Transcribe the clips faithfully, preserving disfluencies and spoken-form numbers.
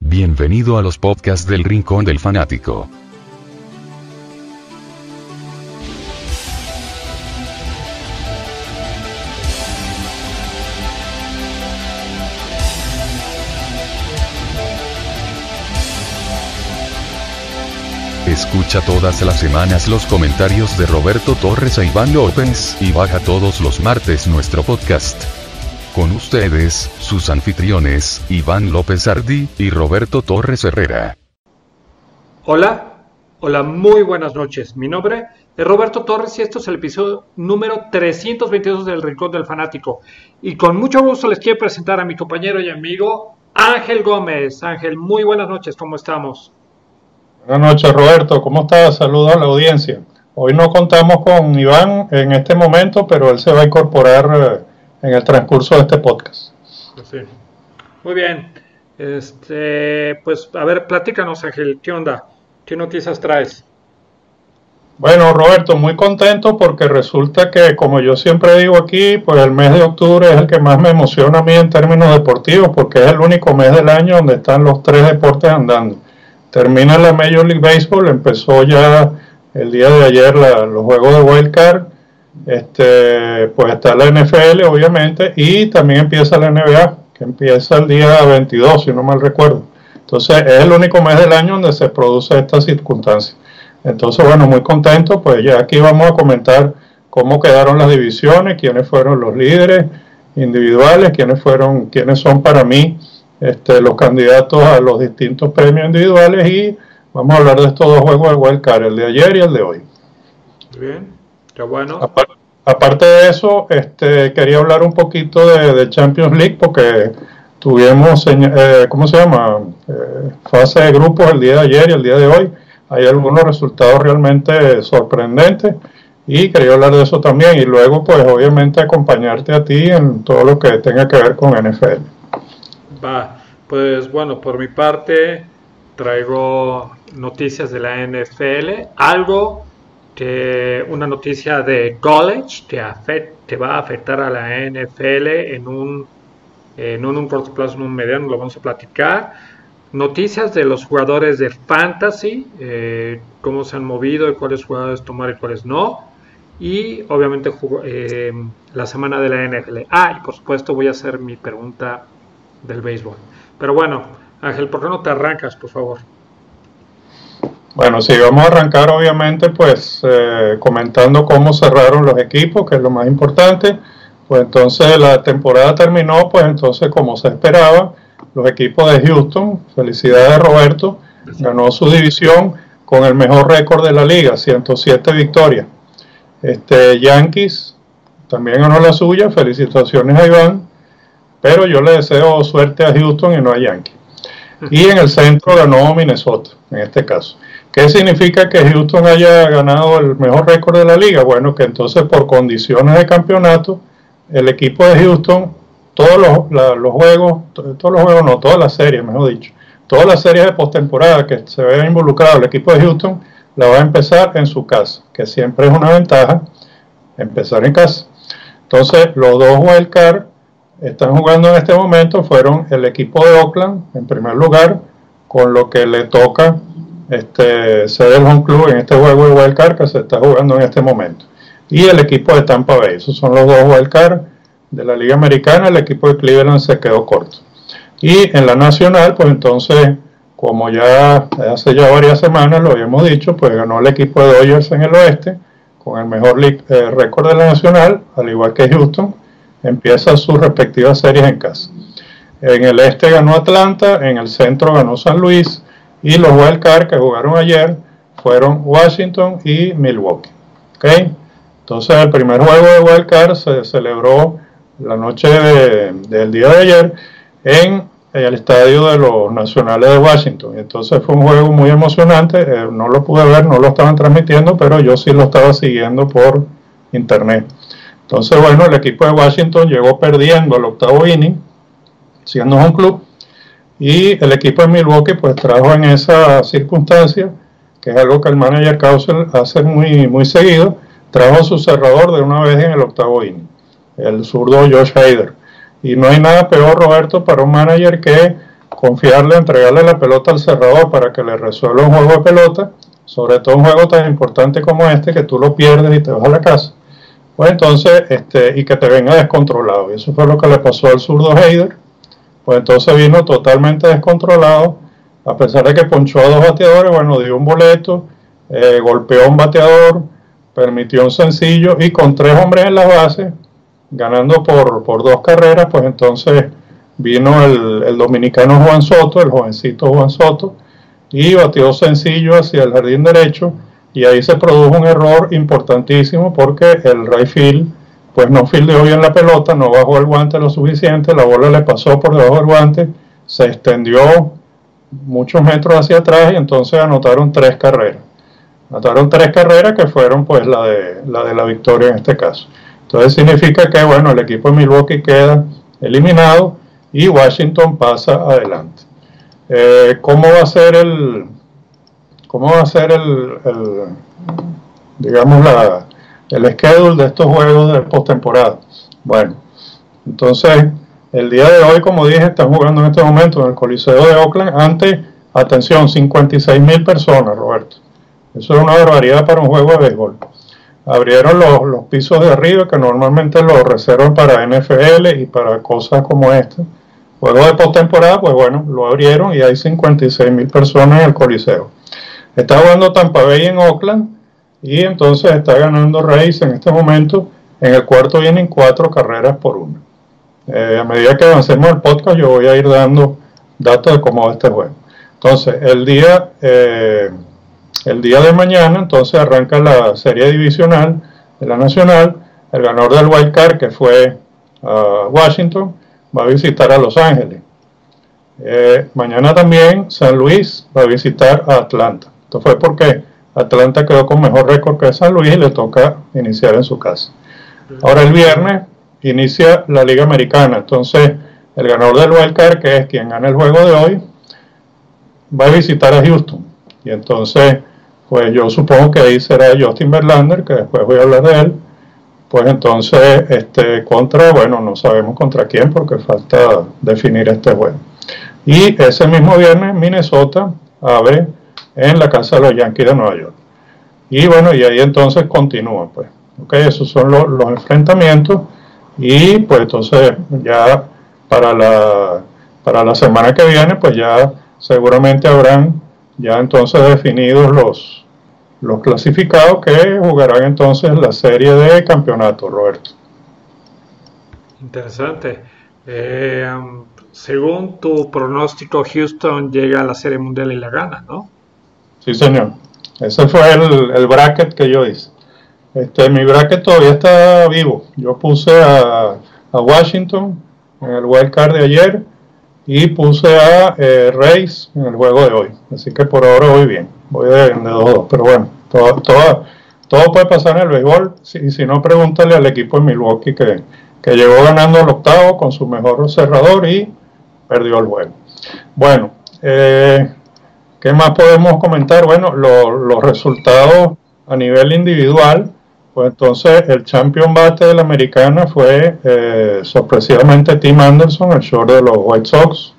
Bienvenido a los podcasts del Rincón del Fanático. Escucha todas las semanas los comentarios de Roberto Torres e Iván López, y baja todos los martes nuestro podcast. Con ustedes, sus anfitriones, Iván López Ardi y Roberto Torres Herrera. Hola, hola, muy buenas noches. Mi nombre es Roberto Torres y esto es el episodio número trescientos veintidós del Rincón del Fanático. Y con mucho gusto les quiero presentar a mi compañero y amigo Ángel Gómez. Ángel, muy buenas noches, ¿cómo estamos? Buenas noches, Roberto, ¿cómo estás? Saludos a la audiencia. Hoy no contamos con Iván en este momento, pero él se va a incorporar en el transcurso de este podcast. Sí. Muy bien. Este, pues, a ver, platícanos, Ángel, ¿qué onda? ¿Qué noticias traes? Bueno, Roberto, muy contento porque resulta que, como yo siempre digo aquí, pues el mes de octubre es el que más me emociona a mí en términos deportivos, porque es el único mes del año donde están los tres deportes andando. Termina la Major League Baseball, empezó ya el día de ayer la, los juegos de Wild Card. Este, pues está la N F L obviamente, y también empieza la N B A, que empieza el día veintidós, si no mal recuerdo. Entonces es el único mes del año donde se produce esta circunstancia. Entonces, bueno, muy contento. Pues ya aquí vamos a comentar cómo quedaron las divisiones, quiénes fueron los líderes individuales, quiénes fueron, quiénes son para mí este, los candidatos a los distintos premios individuales, y vamos a hablar de estos dos juegos de Wild Card, el de ayer y el de hoy. Bien. Bueno. Aparte, aparte de eso, este, quería hablar un poquito de, de Champions League, porque tuvimos, eh, ¿cómo se llama? Eh, fase de grupos el día de ayer y el día de hoy. Hay algunos resultados realmente sorprendentes y quería hablar de eso también, y luego pues obviamente acompañarte a ti en todo lo que tenga que ver con N F L. Va, pues bueno, por mi parte traigo noticias de la N F L, algo que una noticia de college te, afect, te va a afectar a la N F L en un, en un, un corto plazo, en un mediano, lo vamos a platicar. Noticias de los jugadores de fantasy, eh, cómo se han movido y cuáles jugadores tomar y cuáles no. Y obviamente eh, la semana de la N F L. Ah, y por supuesto voy a hacer mi pregunta del béisbol. Pero bueno, Ángel, ¿por qué no te arrancas, por favor? Bueno, sí, vamos a arrancar obviamente pues eh, comentando cómo cerraron los equipos, que es lo más importante. Pues entonces la temporada terminó, pues entonces como se esperaba, los equipos de Houston, felicidades Roberto, ganó su división con el mejor récord de la liga, ciento siete victorias. Este, Yankees también ganó la suya, felicitaciones a Iván, pero yo le deseo suerte a Houston y no a Yankees. Y en el centro ganó Minnesota, en este caso. ¿Qué significa que Houston haya ganado el mejor récord de la liga? Bueno, que entonces por condiciones de campeonato, el equipo de Houston, todos los, la, los juegos, todos los juegos no, todas las series, mejor dicho, todas las series de postemporada que se vea involucrado el equipo de Houston, la va a empezar en su casa, que siempre es una ventaja empezar en casa. Entonces, los dos wild card están jugando en este momento, fueron el equipo de Oakland, en primer lugar, con lo que le toca Este, ser el home club en este juego de wild card que se está jugando en este momento, y el equipo de Tampa Bay. Esos son los dos wild card de la Liga Americana. El equipo de Cleveland se quedó corto, y en la nacional pues entonces, como ya hace ya varias semanas lo habíamos dicho, pues ganó el equipo de Dodgers en el oeste con el mejor eh, récord de la nacional, al igual que Houston. Empieza sus respectivas series en casa. En el este ganó Atlanta, en el centro ganó San Luis, y los wild card que jugaron ayer fueron Washington y Milwaukee. ¿Okay? Entonces el primer juego de wild card se celebró la noche de, del día de ayer en el estadio de los Nacionales de Washington. Entonces fue un juego muy emocionante. Eh, no lo pude ver, no lo estaban transmitiendo, pero yo sí lo estaba siguiendo por internet. Entonces, bueno, el equipo de Washington llegó perdiendo el octavo inning, siendo un club. Y el equipo de Milwaukee pues trajo en esa circunstancia, que es algo que el manager Causer hace muy, muy seguido, trajo su cerrador de una vez en el octavo inning, el zurdo Josh Hader. Y no hay nada peor, Roberto, para un manager que confiarle, entregarle la pelota al cerrador para que le resuelva un juego de pelota, sobre todo un juego tan importante como este, que tú lo pierdes y te vas a la casa, pues entonces, este, y que te venga descontrolado. Y eso fue lo que le pasó al zurdo Heider, pues entonces vino totalmente descontrolado, a pesar de que ponchó a dos bateadores, bueno, dio un boleto, eh, golpeó a un bateador, permitió un sencillo, y con tres hombres en la base, ganando por, por dos carreras, pues entonces vino el, el dominicano Juan Soto, el jovencito Juan Soto, y batió sencillo hacia el jardín derecho, y ahí se produjo un error importantísimo porque el right field pues no fildeó bien la pelota, no bajó el guante lo suficiente, la bola le pasó por debajo del guante, se extendió muchos metros hacia atrás y entonces anotaron tres carreras. Anotaron tres carreras que fueron pues la de la, de la victoria en este caso. Entonces significa que bueno, el equipo de Milwaukee queda eliminado y Washington pasa adelante. Eh, ¿Cómo va a ser el, cómo va a ser el, el digamos la, el schedule de estos juegos de postemporada? Bueno, entonces el día de hoy, como dije, están jugando en este momento en el Coliseo de Oakland ante, atención, cincuenta y seis mil personas, Roberto. Eso es una barbaridad para un juego de béisbol. Abrieron los, los pisos de arriba, que normalmente los reservan para N F L y para cosas como esta. Juego de postemporada, pues bueno, lo abrieron y hay cincuenta y seis mil personas en el Coliseo. Está jugando Tampa Bay en Oakland y entonces está ganando Rays en este momento. En el cuarto vienen cuatro carreras por una. Eh, a medida que avancemos el podcast, yo voy a ir dando datos de cómo va este juego. Entonces, el día, eh, el día de mañana, entonces arranca la serie divisional de la Nacional. El ganador del Wild Card, que fue uh, Washington, va a visitar a Los Ángeles. Eh, mañana también San Luis va a visitar a Atlanta. Esto fue porque Atlanta quedó con mejor récord que San Luis y le toca iniciar en su casa. Ahora el viernes inicia la Liga Americana. Entonces el ganador del Wild Card, que es quien gana el juego de hoy, va a visitar a Houston. Y entonces, pues yo supongo que ahí será Justin Verlander, que después voy a hablar de él. Pues entonces, este, contra, bueno, no sabemos contra quién porque falta definir este juego. Y ese mismo viernes, Minnesota abre en la casa de los Yankees de Nueva York. Y bueno, y ahí entonces continúa, pues. Ok, esos son los, los enfrentamientos. Y pues entonces ya para la, para la semana que viene, pues ya seguramente habrán ya entonces definidos los los clasificados que jugarán entonces la serie de campeonato, Roberto. Interesante. Eh, um, según tu pronóstico, Houston llega a la Serie Mundial y la gana, ¿no? Sí, señor. Ese fue el, el bracket que yo hice. Este, mi bracket todavía está vivo. Yo puse a, a Washington en el wild card de ayer y puse a eh, Rays en el juego de hoy. Así que por ahora voy bien. Voy de, de dos dos, pero bueno, todo, todo, todo puede pasar en el béisbol. Si, si no, pregúntale al equipo de Milwaukee que, que llegó ganando el octavo con su mejor cerrador y perdió el juego. Bueno, eh, ¿qué más podemos comentar? Bueno, lo, los resultados a nivel individual. Pues entonces el champion bate de la americana fue eh, sorpresivamente Tim Anderson, el short de los White Sox.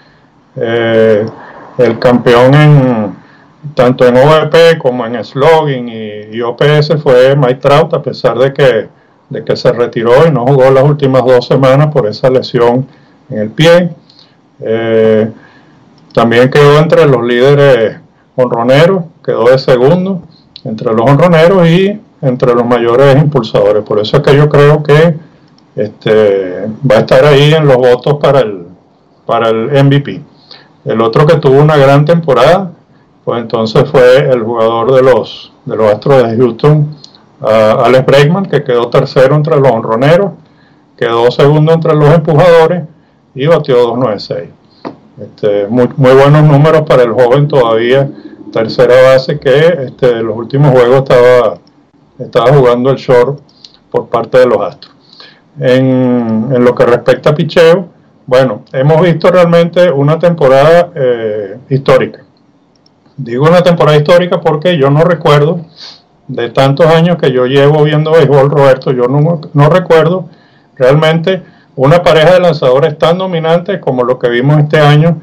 Eh, el campeón en tanto en O V P como en slugging y, y O P S fue Mike Trout, a pesar de que, de que se retiró y no jugó las últimas dos semanas por esa lesión en el pie. Eh, también quedó entre los líderes honroneros, quedó de segundo entre los honroneros y entre los mayores impulsadores. Por eso es que yo creo que este, va a estar ahí en los votos para el, para el M V P. El otro que tuvo una gran temporada, pues entonces fue el jugador de los, de los Astros de Houston, uh, Alex Bregman, que quedó tercero entre los honroneros, quedó segundo entre los empujadores y batió dos noventa y seis. Este, muy, muy buenos números para el joven todavía, tercera base, que este, en los últimos juegos estaba, estaba jugando el short por parte de los Astros. En, en lo que respecta a picheo, bueno, hemos visto realmente una temporada eh, histórica. Digo una temporada histórica porque yo no recuerdo, de tantos años que yo llevo viendo béisbol, Roberto, yo no, no recuerdo realmente una pareja de lanzadores tan dominantes como lo que vimos este año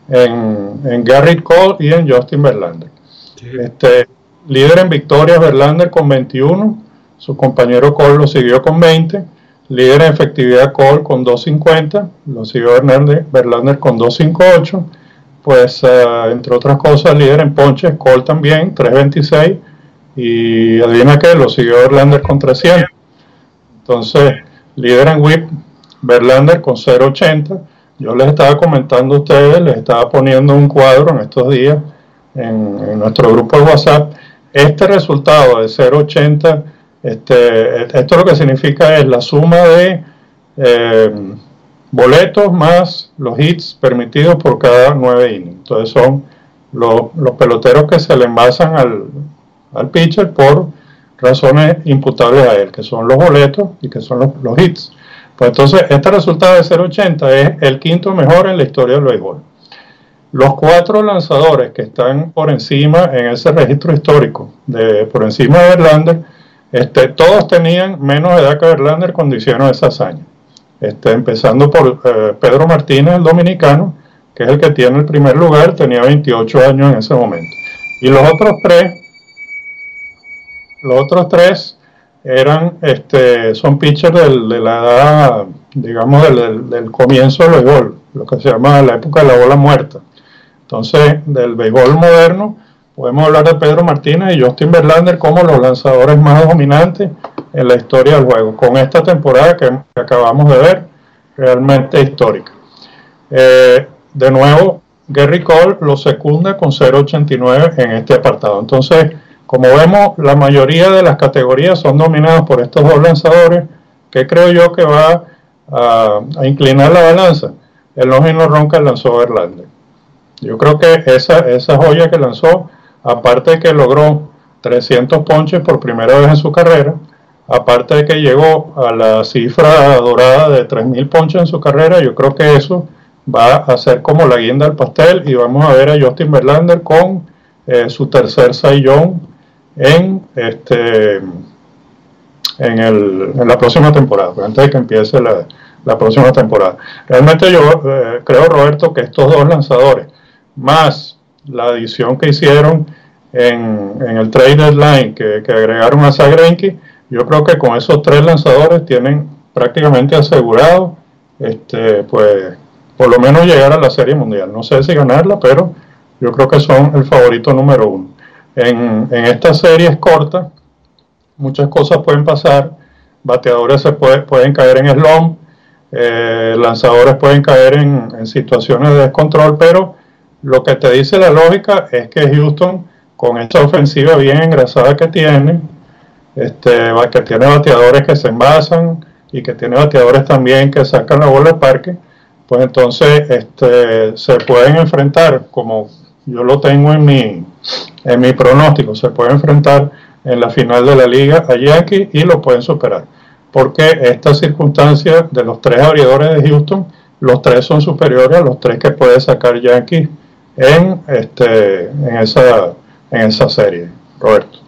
en, en Gerrit Cole y en Justin Verlander. Sí. Este, líder en victorias Verlander con veintiuno, su compañero Cole lo siguió con veinte, líder en efectividad Cole con doscientos cincuenta, lo siguió Verlander, Verlander con doscientos cincuenta y ocho, pues uh, entre otras cosas líder en ponches Cole también, trescientos veintiséis, y adivina qué, lo siguió Verlander con trescientos. Entonces, líder en whip Verlander con cero ochenta. Yo les estaba comentando a ustedes, les estaba poniendo un cuadro en estos días en, en nuestro grupo de WhatsApp. Este resultado de cero ochenta, este, esto lo que significa es la suma de eh, boletos más los hits permitidos por cada nueve innings. Entonces son los, los peloteros que se le envasan al, al pitcher por razones imputables a él, que son los boletos y que son los, los hits. Pues entonces este resultado de cero ochenta es el quinto mejor en la historia del béisbol. Los cuatro lanzadores que están por encima en ese registro histórico, de por encima de Verlander, este, todos tenían menos edad que Verlander cuando hicieron esa hazaña. Este, empezando por eh, Pedro Martínez, el dominicano, que es el que tiene el primer lugar, tenía veintiocho años en ese momento. Y los otros tres, los otros tres eran, este, son pitchers del, de la edad, digamos, del, del, del comienzo del béisbol, lo que se llama la época de la bola muerta. Entonces, del béisbol moderno, podemos hablar de Pedro Martínez y Justin Verlander como los lanzadores más dominantes en la historia del juego, con esta temporada que, que acabamos de ver, realmente histórica. Eh, de nuevo, Gerrit Cole lo secunda con cero ochenta y nueve en este apartado. Entonces, como vemos, la mayoría de las categorías son dominadas por estos dos lanzadores, que creo yo que va a, a inclinar la balanza. El no-hit ron que lanzó Verlander. Yo creo que esa, esa joya que lanzó, aparte de que logró trescientos ponches por primera vez en su carrera, aparte de que llegó a la cifra dorada de tres mil ponches en su carrera, yo creo que eso va a ser como la guinda del pastel y vamos a ver a Justin Verlander con eh, su tercer Cy Young en, este, en, el, en la próxima temporada, antes de que empiece la, la próxima temporada. Realmente yo eh, creo, Roberto, que estos dos lanzadores, más la adición que hicieron en, en el trade deadline que, que agregaron a Zack Greinke, yo creo que con esos tres lanzadores tienen prácticamente asegurado este, pues, por lo menos llegar a la Serie Mundial. No sé si ganarla, pero yo creo que son el favorito número uno. En, en estas series cortas, muchas cosas pueden pasar. Bateadores se puede, pueden caer en slump, eh, lanzadores pueden caer en, en situaciones de descontrol, pero lo que te dice la lógica es que Houston, con esta ofensiva bien engrasada que tiene, este, que tiene bateadores que se envasan y que tiene bateadores también que sacan la bola del parque, pues entonces este, se pueden enfrentar, como yo lo tengo en mi, en mi pronóstico, se pueden enfrentar en la final de la liga a Yankees y lo pueden superar, porque esta circunstancia de los tres abridores de Houston, los tres son superiores a los tres que puede sacar Yankees en, este, en, esa, en esa serie, Roberto.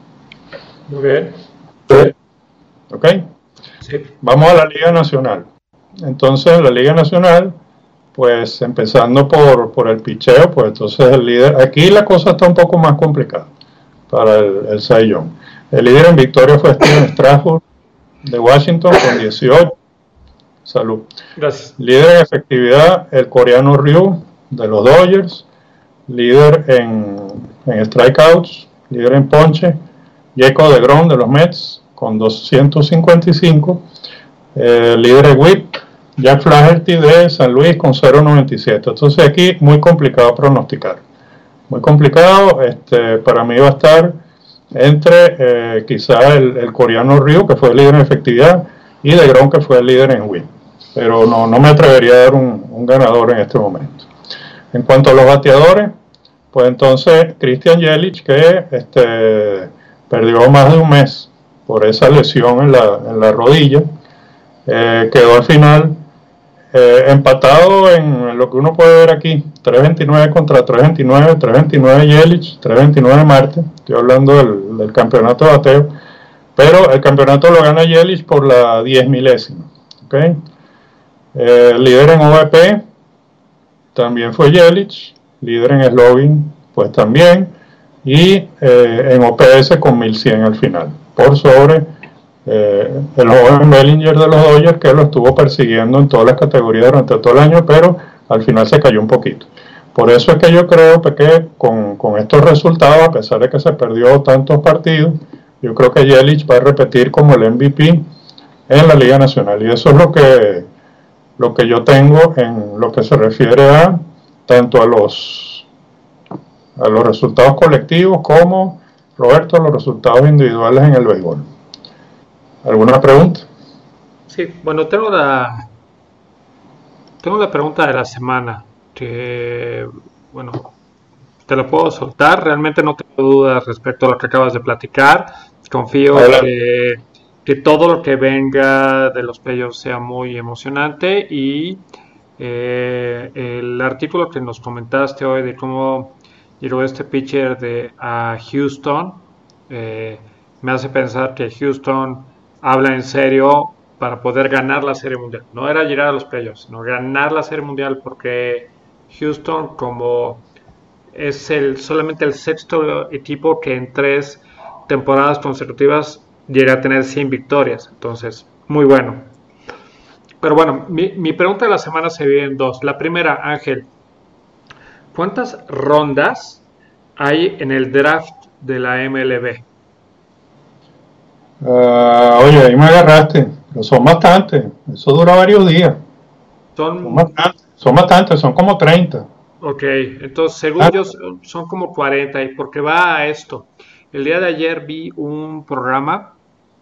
Muy bien. ¿Sí? ¿Ok? Sí. Vamos a la Liga Nacional. Entonces, la Liga Nacional, pues empezando por, por el picheo, pues entonces el líder, aquí la cosa está un poco más complicada para el, el Cy Young. El líder en victoria fue Steven Strasburg de Washington con dieciocho. Salud. Gracias. Líder en efectividad, el coreano Ryu de los Dodgers. Líder en, en strikeouts, líder en ponche, Jacob deGrom de los Mets con doscientos cincuenta y cinco. Eh, líder en whip, Jack Flaherty de San Luis con cero noventa y siete. Entonces aquí muy complicado pronosticar. Muy complicado, este, para mí va a estar entre eh, quizá el, el coreano Ryu, que fue el líder en efectividad, y deGrom, que fue el líder en whip. Pero no, no me atrevería a dar un, un ganador en este momento. En cuanto a los bateadores, pues entonces Christian Yelich, que este, perdió más de un mes por esa lesión en la, en la rodilla, eh, quedó al final eh, empatado en lo que uno puede ver aquí, tres veintinueve contra tres veintinueve, tres veintinueve Yelich, tres veintinueve Marte, estoy hablando del, del campeonato de bateo, pero el campeonato lo gana Yelich por la diez milésima. ¿Okay? Eh, líder en O V P también fue Yelich, líder en slugging pues también, y eh, en O P S con mil cien al final, por sobre eh, el joven Bellinger de los Dodgers, que lo estuvo persiguiendo en todas las categorías durante todo el año, pero al final se cayó un poquito. Por eso es que yo creo que con, con estos resultados, a pesar de que se perdió tantos partidos, yo creo que Yelich va a repetir como el M V P en la Liga Nacional, y eso es lo que, lo que yo tengo en lo que se refiere a tanto a los, a los resultados colectivos como, Roberto, a los resultados individuales en el béisbol. ¿Alguna pregunta? Sí, bueno, tengo la, tengo la pregunta de la semana, que, bueno, te lo puedo soltar, realmente no tengo dudas respecto a lo que acabas de platicar, confío que, que todo lo que venga de los playoffs sea muy emocionante, y eh, el artículo que nos comentaste hoy de cómo llegó este pitcher de, a Houston, eh, me hace pensar que Houston habla en serio para poder ganar la Serie Mundial. No era llegar a los playoffs, sino ganar la Serie Mundial, porque Houston, como es el solamente el sexto equipo que en tres temporadas consecutivas llega a tener cien victorias, entonces muy bueno. Pero bueno, mi, mi pregunta de la semana se divide en dos. La primera, Ángel, ¿cuántas rondas hay en el draft de la M L B? Uh, oye, ahí me agarraste, pero son bastantes, eso dura varios días. Son, son bastantes, son bastantes, son como treinta. Ok, entonces según ah. yo son como cuarenta, y porque va a esto. El día de ayer vi un programa,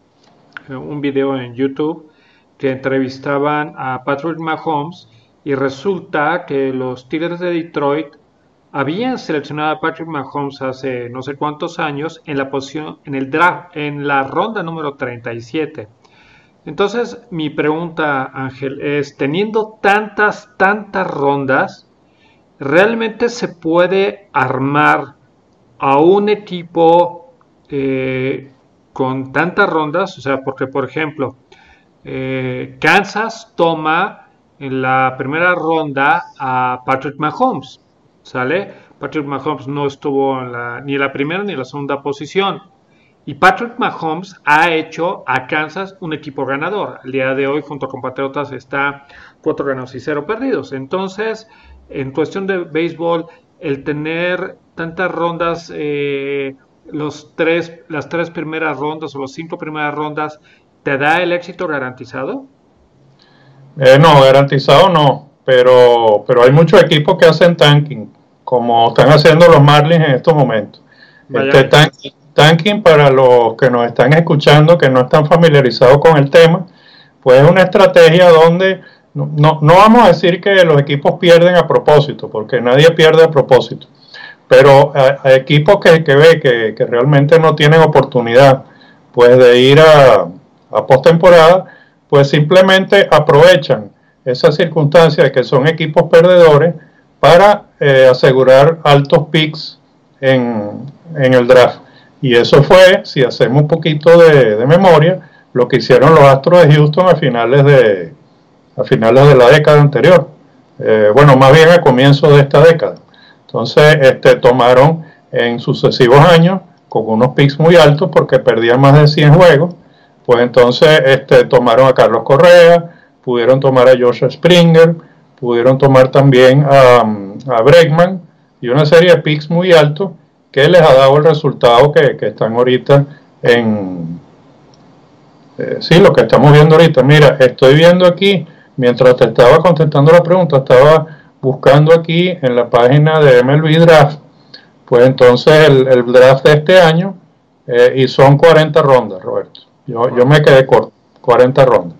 un video en YouTube, que entrevistaban a Patrick Mahomes, y resulta que los Tigres de Detroit habían seleccionado a Patrick Mahomes hace no sé cuántos años en la posición, en el draft, en la ronda número treinta y siete. Entonces, mi pregunta, Ángel, es, teniendo tantas, tantas rondas, ¿realmente se puede armar a un equipo eh, con tantas rondas? O sea, porque, por ejemplo, eh, Kansas toma en la primera ronda a Patrick Mahomes, ¿sale? Patrick Mahomes no estuvo en la, ni en la primera ni en la segunda posición. Y Patrick Mahomes ha hecho a Kansas un equipo ganador. El día de hoy, junto con Patriotas, está cuatro ganados y cero perdidos. Entonces, en cuestión de béisbol, el tener tantas rondas, eh, los tres, las tres primeras rondas o las cinco primeras rondas, ¿te da el éxito garantizado? Eh, no, garantizado no, pero, pero hay muchos equipos que hacen tanking, como están haciendo los Marlins en estos momentos. Este tanking, tanking, para los que nos están escuchando, que no están familiarizados con el tema, pues es una estrategia donde no, no, no vamos a decir que los equipos pierden a propósito, porque nadie pierde a propósito, pero a, a equipos que, que ve que, que realmente no tienen oportunidad pues de ir a, a postemporada, pues simplemente aprovechan esa circunstancia de que son equipos perdedores para eh, asegurar altos picks en, en el draft. Y eso fue, si hacemos un poquito de, de memoria, lo que hicieron los Astros de Houston a finales de, a finales de la década anterior. Eh, bueno, más bien a comienzos de esta década. Entonces, este, tomaron en sucesivos años, con unos picks muy altos, porque perdían más de cien juegos, pues entonces este, tomaron a Carlos Correa, pudieron tomar a George Springer, pudieron tomar también a, a Bregman, y una serie de picks muy altos que les ha dado el resultado que, que están ahorita en... Eh, sí, lo que estamos viendo ahorita. Mira, estoy viendo aquí, mientras te estaba contestando la pregunta, estaba buscando aquí en la página de M L B Draft, pues entonces el, el draft de este año, eh, y son cuarenta rondas, Roberto. Yo, yo me quedé corto, cuarenta rondas.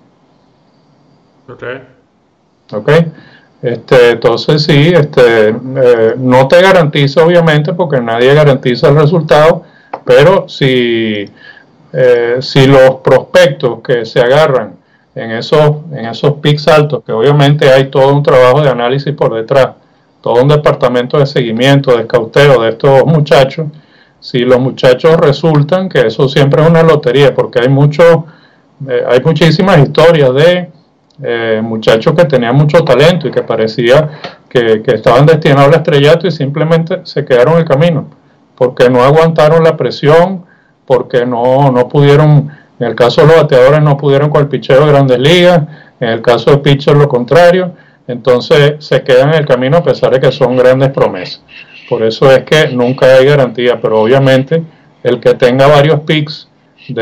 Ok. Ok. Este, entonces sí, este, eh, no te garantiza obviamente, porque nadie garantiza el resultado, pero si, eh, si los prospectos que se agarran en esos, en esos picks altos, que obviamente hay todo un trabajo de análisis por detrás, todo un departamento de seguimiento, de escauteo de estos muchachos, si los muchachos resultan, que eso siempre es una lotería, porque hay muchos, eh, hay muchísimas historias de eh, muchachos que tenían mucho talento y que parecía que, que estaban destinados al estrellato y simplemente se quedaron en el camino, porque no aguantaron la presión, porque no, no pudieron, en el caso de los bateadores no pudieron con el picheo de Grandes Ligas, en el caso de pitcher lo contrario, entonces se quedan en el camino a pesar de que son grandes promesas. Por eso es que nunca hay garantía, pero obviamente el que tenga varios picks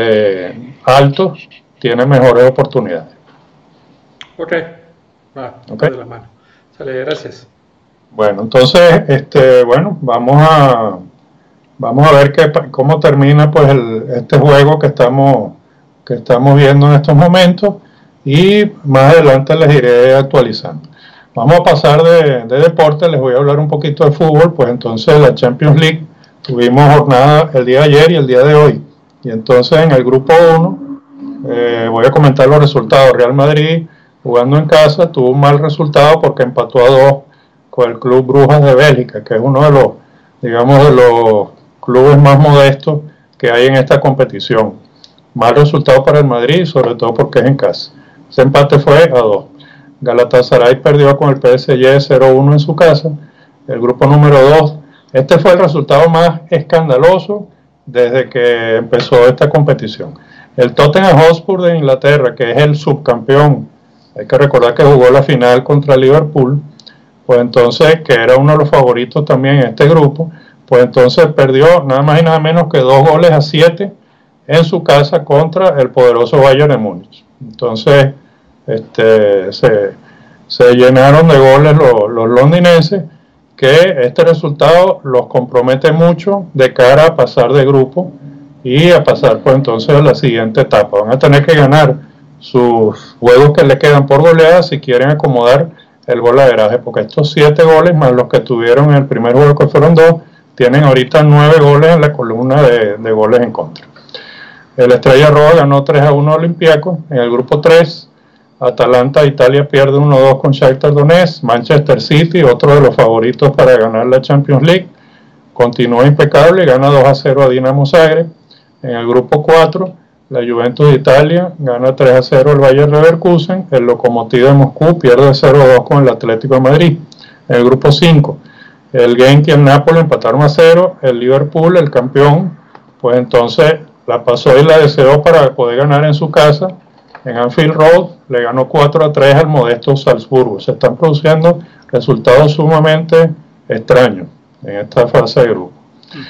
de altos tiene mejores oportunidades. Ok, va, okay. De la mano. Sale, gracias. Bueno, entonces, este, bueno, vamos a vamos a ver qué, cómo termina pues el, este juego que estamos que estamos viendo en estos momentos y más adelante les iré actualizando. Vamos a pasar de, de deporte, les voy a hablar un poquito de fútbol, pues entonces la Champions League tuvimos jornada el día de ayer y el día de hoy, y entonces en el grupo uno eh, voy a comentar los resultados. Real Madrid jugando en casa tuvo un mal resultado porque empató a dos con el Club Brujas de Bélgica, que es uno de los, digamos, de los clubes más modestos que hay en esta competición. Mal resultado para el Madrid, sobre todo porque es en casa. Ese empate fue a dos. Galatasaray perdió con el P S G cero uno en su casa. El grupo número dos, este fue el resultado más escandaloso desde que empezó esta competición. El Tottenham Hotspur de Inglaterra, que es el subcampeón, hay que recordar que jugó la final contra Liverpool, pues entonces, que era uno de los favoritos también en este grupo, pues entonces perdió nada más y nada menos que dos goles a siete en su casa contra el poderoso Bayern de Múnich. Entonces, este, se, se llenaron de goles los, los londinenses, que este resultado los compromete mucho de cara a pasar de grupo y a pasar pues entonces a la siguiente etapa. Van a tener que ganar sus juegos que le quedan por goleada si quieren acomodar el golaveraje, porque estos siete goles más los que tuvieron en el primer juego, que fueron dos, tienen ahorita nueve goles en la columna de, de goles en contra. El Estrella Roja ganó tres a uno a Olympiacos. En el grupo tres, Atalanta Italia pierde uno a dos con Shakhtar Donetsk. Manchester City, otro de los favoritos para ganar la Champions League, continúa impecable, gana dos a cero a Dinamo Zagreb. En el grupo cuatro, la Juventus de Italia gana tres a cero al Bayer Leverkusen. El Lokomotiv de Moscú pierde cero a dos con el Atlético de Madrid. En el grupo cinco, el Genk y el Napoli empataron a cero. El Liverpool, el campeón, pues entonces la pasó y la deseó para poder ganar en su casa. En Anfield Road le ganó cuatro a tres al modesto Salzburgo. Se están produciendo resultados sumamente extraños en esta fase de grupo.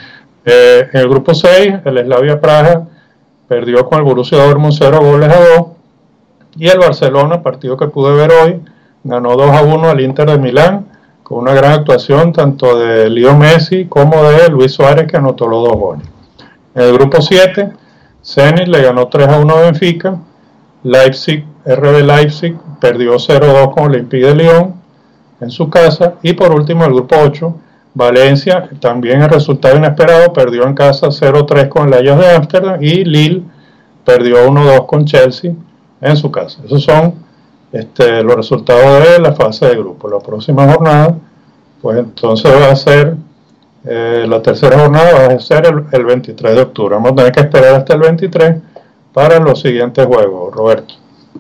Eh, en el grupo seis, el Slavia Praga perdió con el Borussia Dortmund cero goles a dos. Y el Barcelona, partido que pude ver hoy, ganó dos a uno al Inter de Milán, con una gran actuación tanto de Leo Messi como de Luis Suárez, que anotó los dos goles. En el grupo siete, Zenit le ganó tres a uno a Benfica. Leipzig, R B Leipzig, perdió cero a dos con Olympique de Lyon en su casa. Y por último, el grupo ocho, Valencia, también el resultado inesperado, perdió en casa cero a tres con el Ajax de Ámsterdam. Y Lille perdió uno a dos con Chelsea en su casa. Esos son este, los resultados de la fase de grupo. La próxima jornada, pues entonces va a ser, eh, la tercera jornada va a ser el, el veintitrés de octubre. Vamos a tener que esperar hasta el veintitrés para los siguientes juegos, Roberto.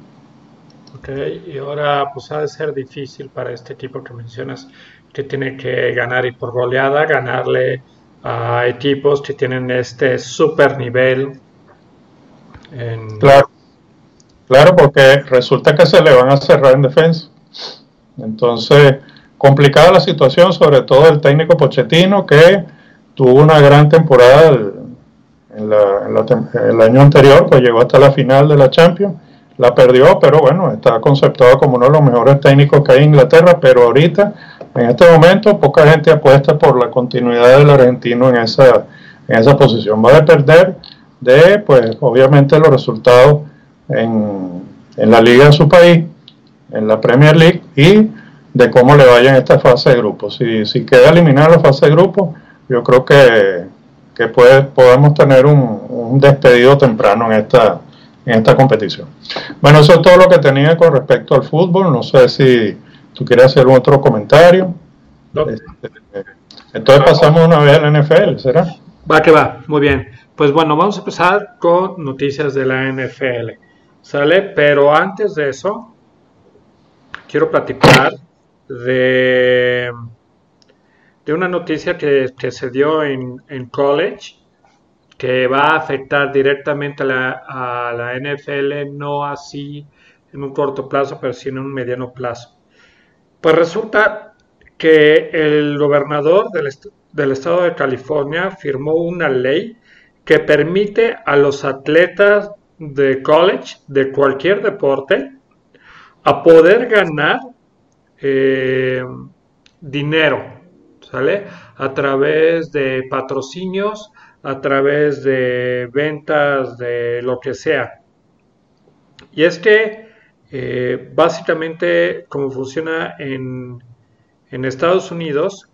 Ok, y ahora pues ha de ser difícil para este equipo que mencionas, que tiene que ganar y por goleada, ganarle a equipos que tienen este super nivel. En... Claro, claro, porque resulta que se le van a cerrar en defensa. Entonces, complicada la situación, sobre todo el técnico Pochettino, que tuvo una gran temporada el, en la, en la, el año anterior, pues llegó hasta la final de la Champions, la perdió, pero bueno, está conceptuado como uno de los mejores técnicos que hay en Inglaterra, pero ahorita, en este momento, poca gente apuesta por la continuidad del argentino en esa, en esa posición. Va a depender de, pues, obviamente los resultados en, en la liga de su país, en la Premier League, y de cómo le vaya en esta fase de grupo. Si, si queda eliminada la fase de grupo, yo creo que, que puede, podemos tener un, un despedido temprano en esta, en esta competición. Bueno, eso es todo lo que tenía con respecto al fútbol. No sé si tú quieres hacer algún otro comentario. No. Este, entonces pasamos una vez a la N F L, ¿será? Va que va, muy bien. Pues bueno, vamos a empezar con noticias de la N F L, ¿sale? Pero antes de eso, quiero platicar de, de una noticia que, que se dio en, en college, que va a afectar directamente a la, a la N F L, no así en un corto plazo, pero sí en un mediano plazo. Pues resulta que el gobernador del, est del estado de California firmó una ley que permite a los atletas de college, de cualquier deporte, a poder ganar eh, dinero, ¿sale? A través de patrocinios, a través de ventas de lo que sea. Y es que eh, básicamente como funciona en, en Estados Unidos,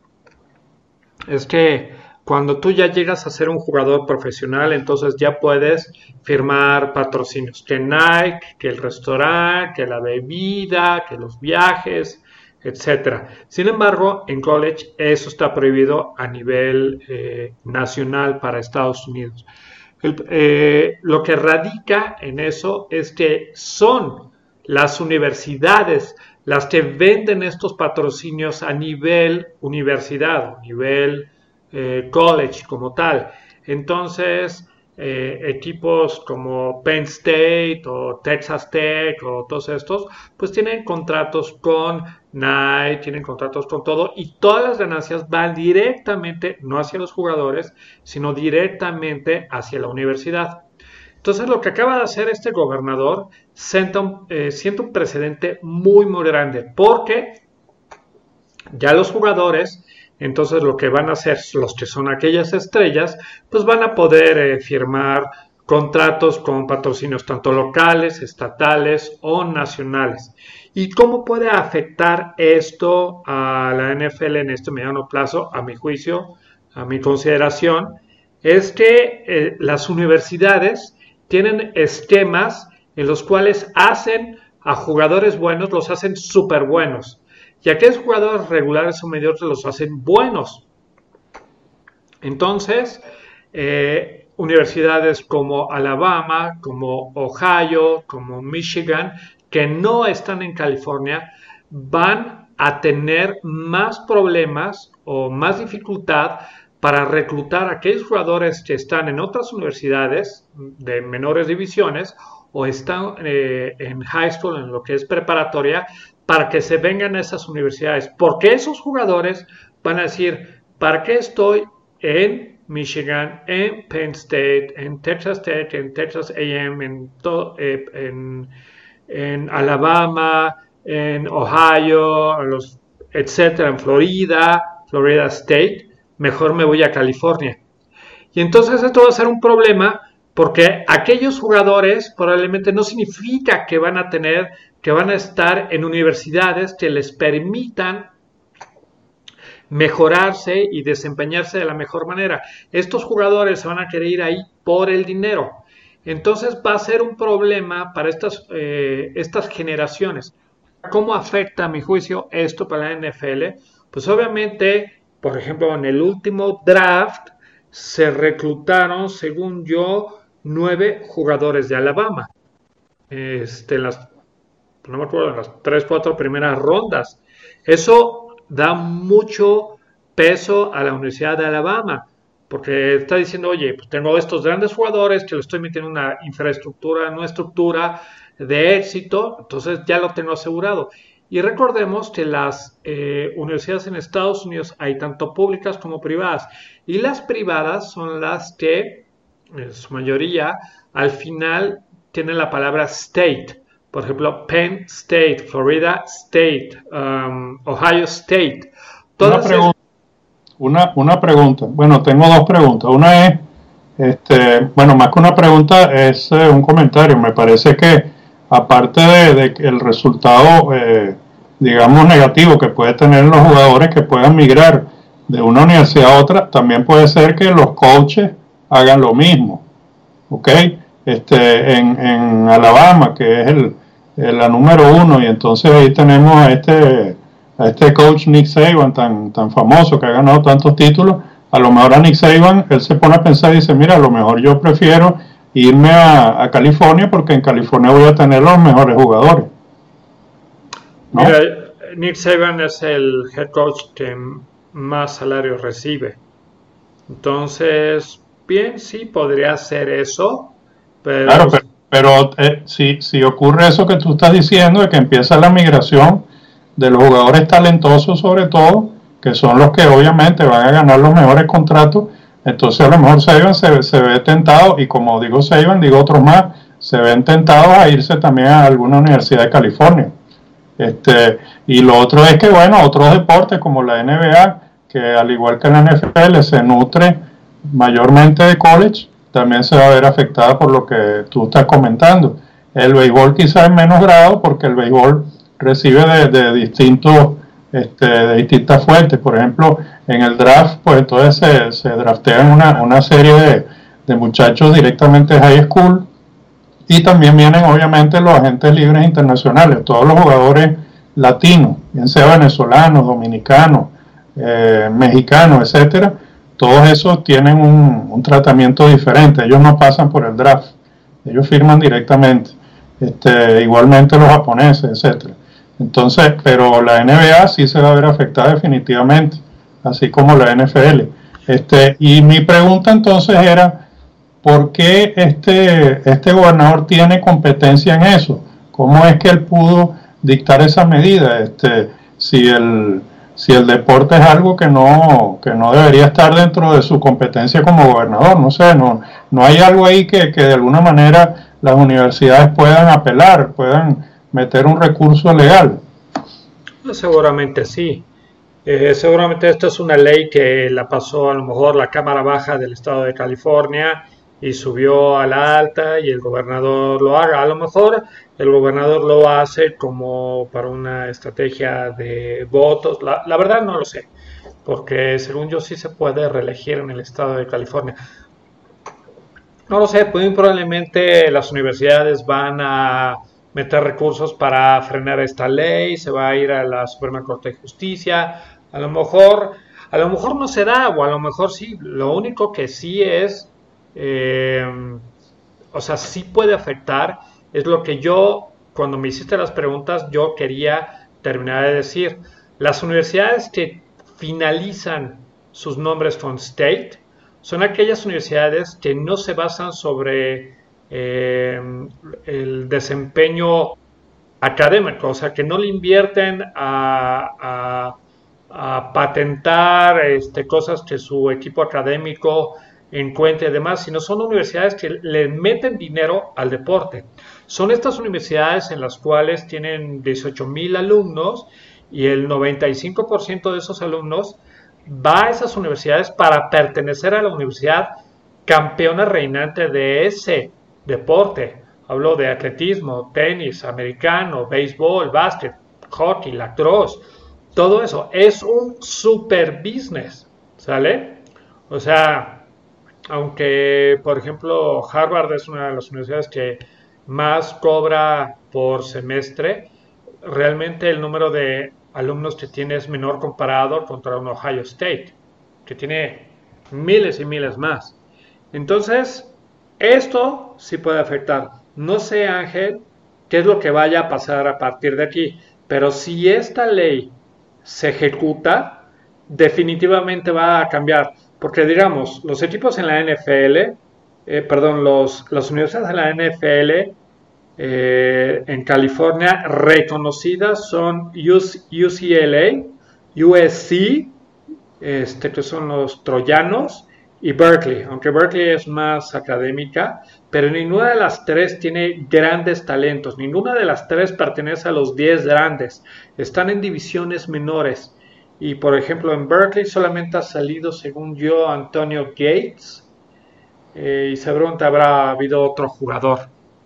es que cuando tú ya llegas a ser un jugador profesional, entonces ya puedes firmar patrocinios, que Nike, que el restaurante, que la bebida, que los viajes, etcétera. Sin embargo, en college eso está prohibido a nivel eh, nacional para Estados Unidos. El, eh, lo que radica en eso es que son las universidades las que venden estos patrocinios a nivel universidad, a nivel eh, college como tal. Entonces, eh, equipos como Penn State o Texas Tech o todos estos, pues tienen contratos con Nike, tienen contratos con todo, y todas las ganancias van directamente, no hacia los jugadores, sino directamente hacia la universidad. Entonces, lo que acaba de hacer este gobernador sienta un, eh, sienta un precedente muy, muy grande, porque ya los jugadores, entonces lo que van a hacer, los que son aquellas estrellas, pues van a poder eh, firmar contratos con patrocinios tanto locales, estatales o nacionales. ¿Y cómo puede afectar esto a la N F L en este mediano plazo? A mi juicio, a mi consideración, es que eh, las universidades tienen esquemas en los cuales hacen a jugadores buenos, los hacen súper buenos. Y aquellos jugadores regulares o mediocres los hacen buenos. Entonces, eh, universidades como Alabama, como Ohio, como Michigan, que no están en California, van a tener más problemas o más dificultad para reclutar a aquellos jugadores que están en otras universidades de menores divisiones o están eh, en high school, en lo que es preparatoria, para que se vengan a esas universidades. Porque esos jugadores van a decir, ¿para qué estoy en Michigan, en Penn State, en Texas Tech, en Texas A and M, en, todo, eh, en, en Alabama, en Ohio, los, etcétera, en Florida, Florida State? Mejor me voy a California. Y entonces esto va a ser un problema, porque aquellos jugadores probablemente no significa que van a tener, que van a estar en universidades que les permitan mejorarse y desempeñarse de la mejor manera. Estos jugadores se van a querer ir ahí por el dinero. Entonces va a ser un problema para estas, eh, estas generaciones. ¿Cómo afecta, a mi juicio, esto para la N F L? Pues obviamente, por ejemplo, en el último draft se reclutaron, según yo, nueve jugadores de Alabama. Este, en las, no me acuerdo, en las tres, cuatro primeras rondas. Eso da mucho peso a la Universidad de Alabama, porque está diciendo, oye, pues tengo estos grandes jugadores que le estoy metiendo una infraestructura, una estructura de éxito, entonces ya lo tengo asegurado. Y recordemos que las eh, universidades en Estados Unidos hay tanto públicas como privadas. Y las privadas son las que, en su mayoría, al final tienen la palabra state. Por ejemplo, Penn State, Florida State, um, Ohio State. Una pregunta, una, una pregunta. Bueno, tengo dos preguntas. Una es, este, bueno, más que una pregunta, es eh, un comentario. Me parece que aparte de, de que el resultado, eh, digamos, negativo que puede tener los jugadores que puedan migrar de una universidad a otra, también puede ser que los coaches hagan lo mismo, ¿ok? Este, en, en Alabama, que es el, el, la número uno, y entonces ahí tenemos a este, a este coach Nick Saban, tan, tan famoso, que ha ganado tantos títulos. A lo mejor a Nick Saban, él se pone a pensar y dice, mira, a lo mejor yo prefiero irme a, a California, porque en California voy a tener los mejores jugadores, ¿no? Mira, Nick Saban es el head coach que más salario recibe. Entonces, bien, sí, podría ser eso. Pero, claro, pero, pero eh, si, si ocurre eso que tú estás diciendo, de que empieza la migración de los jugadores talentosos sobre todo, que son los que obviamente van a ganar los mejores contratos, entonces a lo mejor Saban se, se ve tentado, y como digo Saban, digo otros más, se ven tentados a irse también a alguna universidad de California. Este, y lo otro es que, bueno, otros deportes como la N B A, que al igual que la N F L se nutre mayormente de college, también se va a ver afectada por lo que tú estás comentando. El béisbol quizás en menos grado, porque el béisbol recibe de, de distintos este, de distintas fuentes. Por ejemplo, en el draft, pues entonces se, se draftean una, una serie de, de muchachos directamente de high school, y también vienen obviamente los agentes libres internacionales, todos los jugadores latinos, bien sea venezolanos, dominicanos, eh, mexicanos, etcétera. Todos esos tienen un, un tratamiento diferente. Ellos no pasan por el draft, ellos firman directamente. Este, igualmente los japoneses, etcétera. Entonces, pero la N B A sí se va a ver afectada definitivamente, así como la N F L. Este, y mi pregunta entonces era, ¿por qué este, este gobernador tiene competencia en eso? ¿Cómo es que él pudo dictar esa medida? Este, si el si el deporte es algo que no que no debería estar dentro de su competencia como gobernador, no sé, no no hay algo ahí que, que de alguna manera las universidades puedan apelar, puedan meter un recurso legal. Seguramente sí. Eh, seguramente esta es una ley que la pasó a lo mejor la Cámara Baja del Estado de California y subió a la alta y el gobernador lo haga. A lo mejor el gobernador lo hace como para una estrategia de votos. La, la verdad no lo sé, porque según yo sí se puede reelegir en el Estado de California. No lo sé, muy probablemente las universidades van a meter recursos para frenar esta ley, se va a ir a la Suprema Corte de Justicia, a lo mejor, a lo mejor no se da, o a lo mejor sí. Lo único que sí es, eh, o sea, sí puede afectar, es lo que yo, cuando me hiciste las preguntas, yo quería terminar de decir. Las universidades que finalizan sus nombres con state son aquellas universidades que no se basan sobre eh, el desempeño académico, o sea, que no le invierten a, a, a patentar este, cosas que su equipo académico encuentre y demás, sino son universidades que le meten dinero al deporte. Son estas universidades en las cuales tienen dieciocho mil alumnos y el noventa y cinco por ciento de esos alumnos va a esas universidades para pertenecer a la universidad campeona reinante de ese deporte. Hablo de atletismo, tenis, americano, béisbol, básquet, hockey, lacrosse, todo eso. Es un super business, ¿sale? O sea, aunque, por ejemplo, Harvard es una de las universidades que más cobra por semestre, realmente el número de alumnos que tiene es menor comparado contra un Ohio State, que tiene miles y miles más. Entonces, esto sí puede afectar. No sé, Ángel, qué es lo que vaya a pasar a partir de aquí, pero si esta ley se ejecuta, definitivamente va a cambiar. Porque, digamos, los equipos en la N F L, eh, perdón, los, las universidades de la N F L eh, en California reconocidas son U C L A, U S C, este, que son los troyanos, y Berkeley, aunque Berkeley es más académica, pero ninguna de las tres tiene grandes talentos, ninguna de las tres pertenece a los diez grandes, están en divisiones menores. Y por ejemplo en Berkeley solamente ha salido, según yo, Antonio Gates, eh, y seguramente habrá habido otro jugador.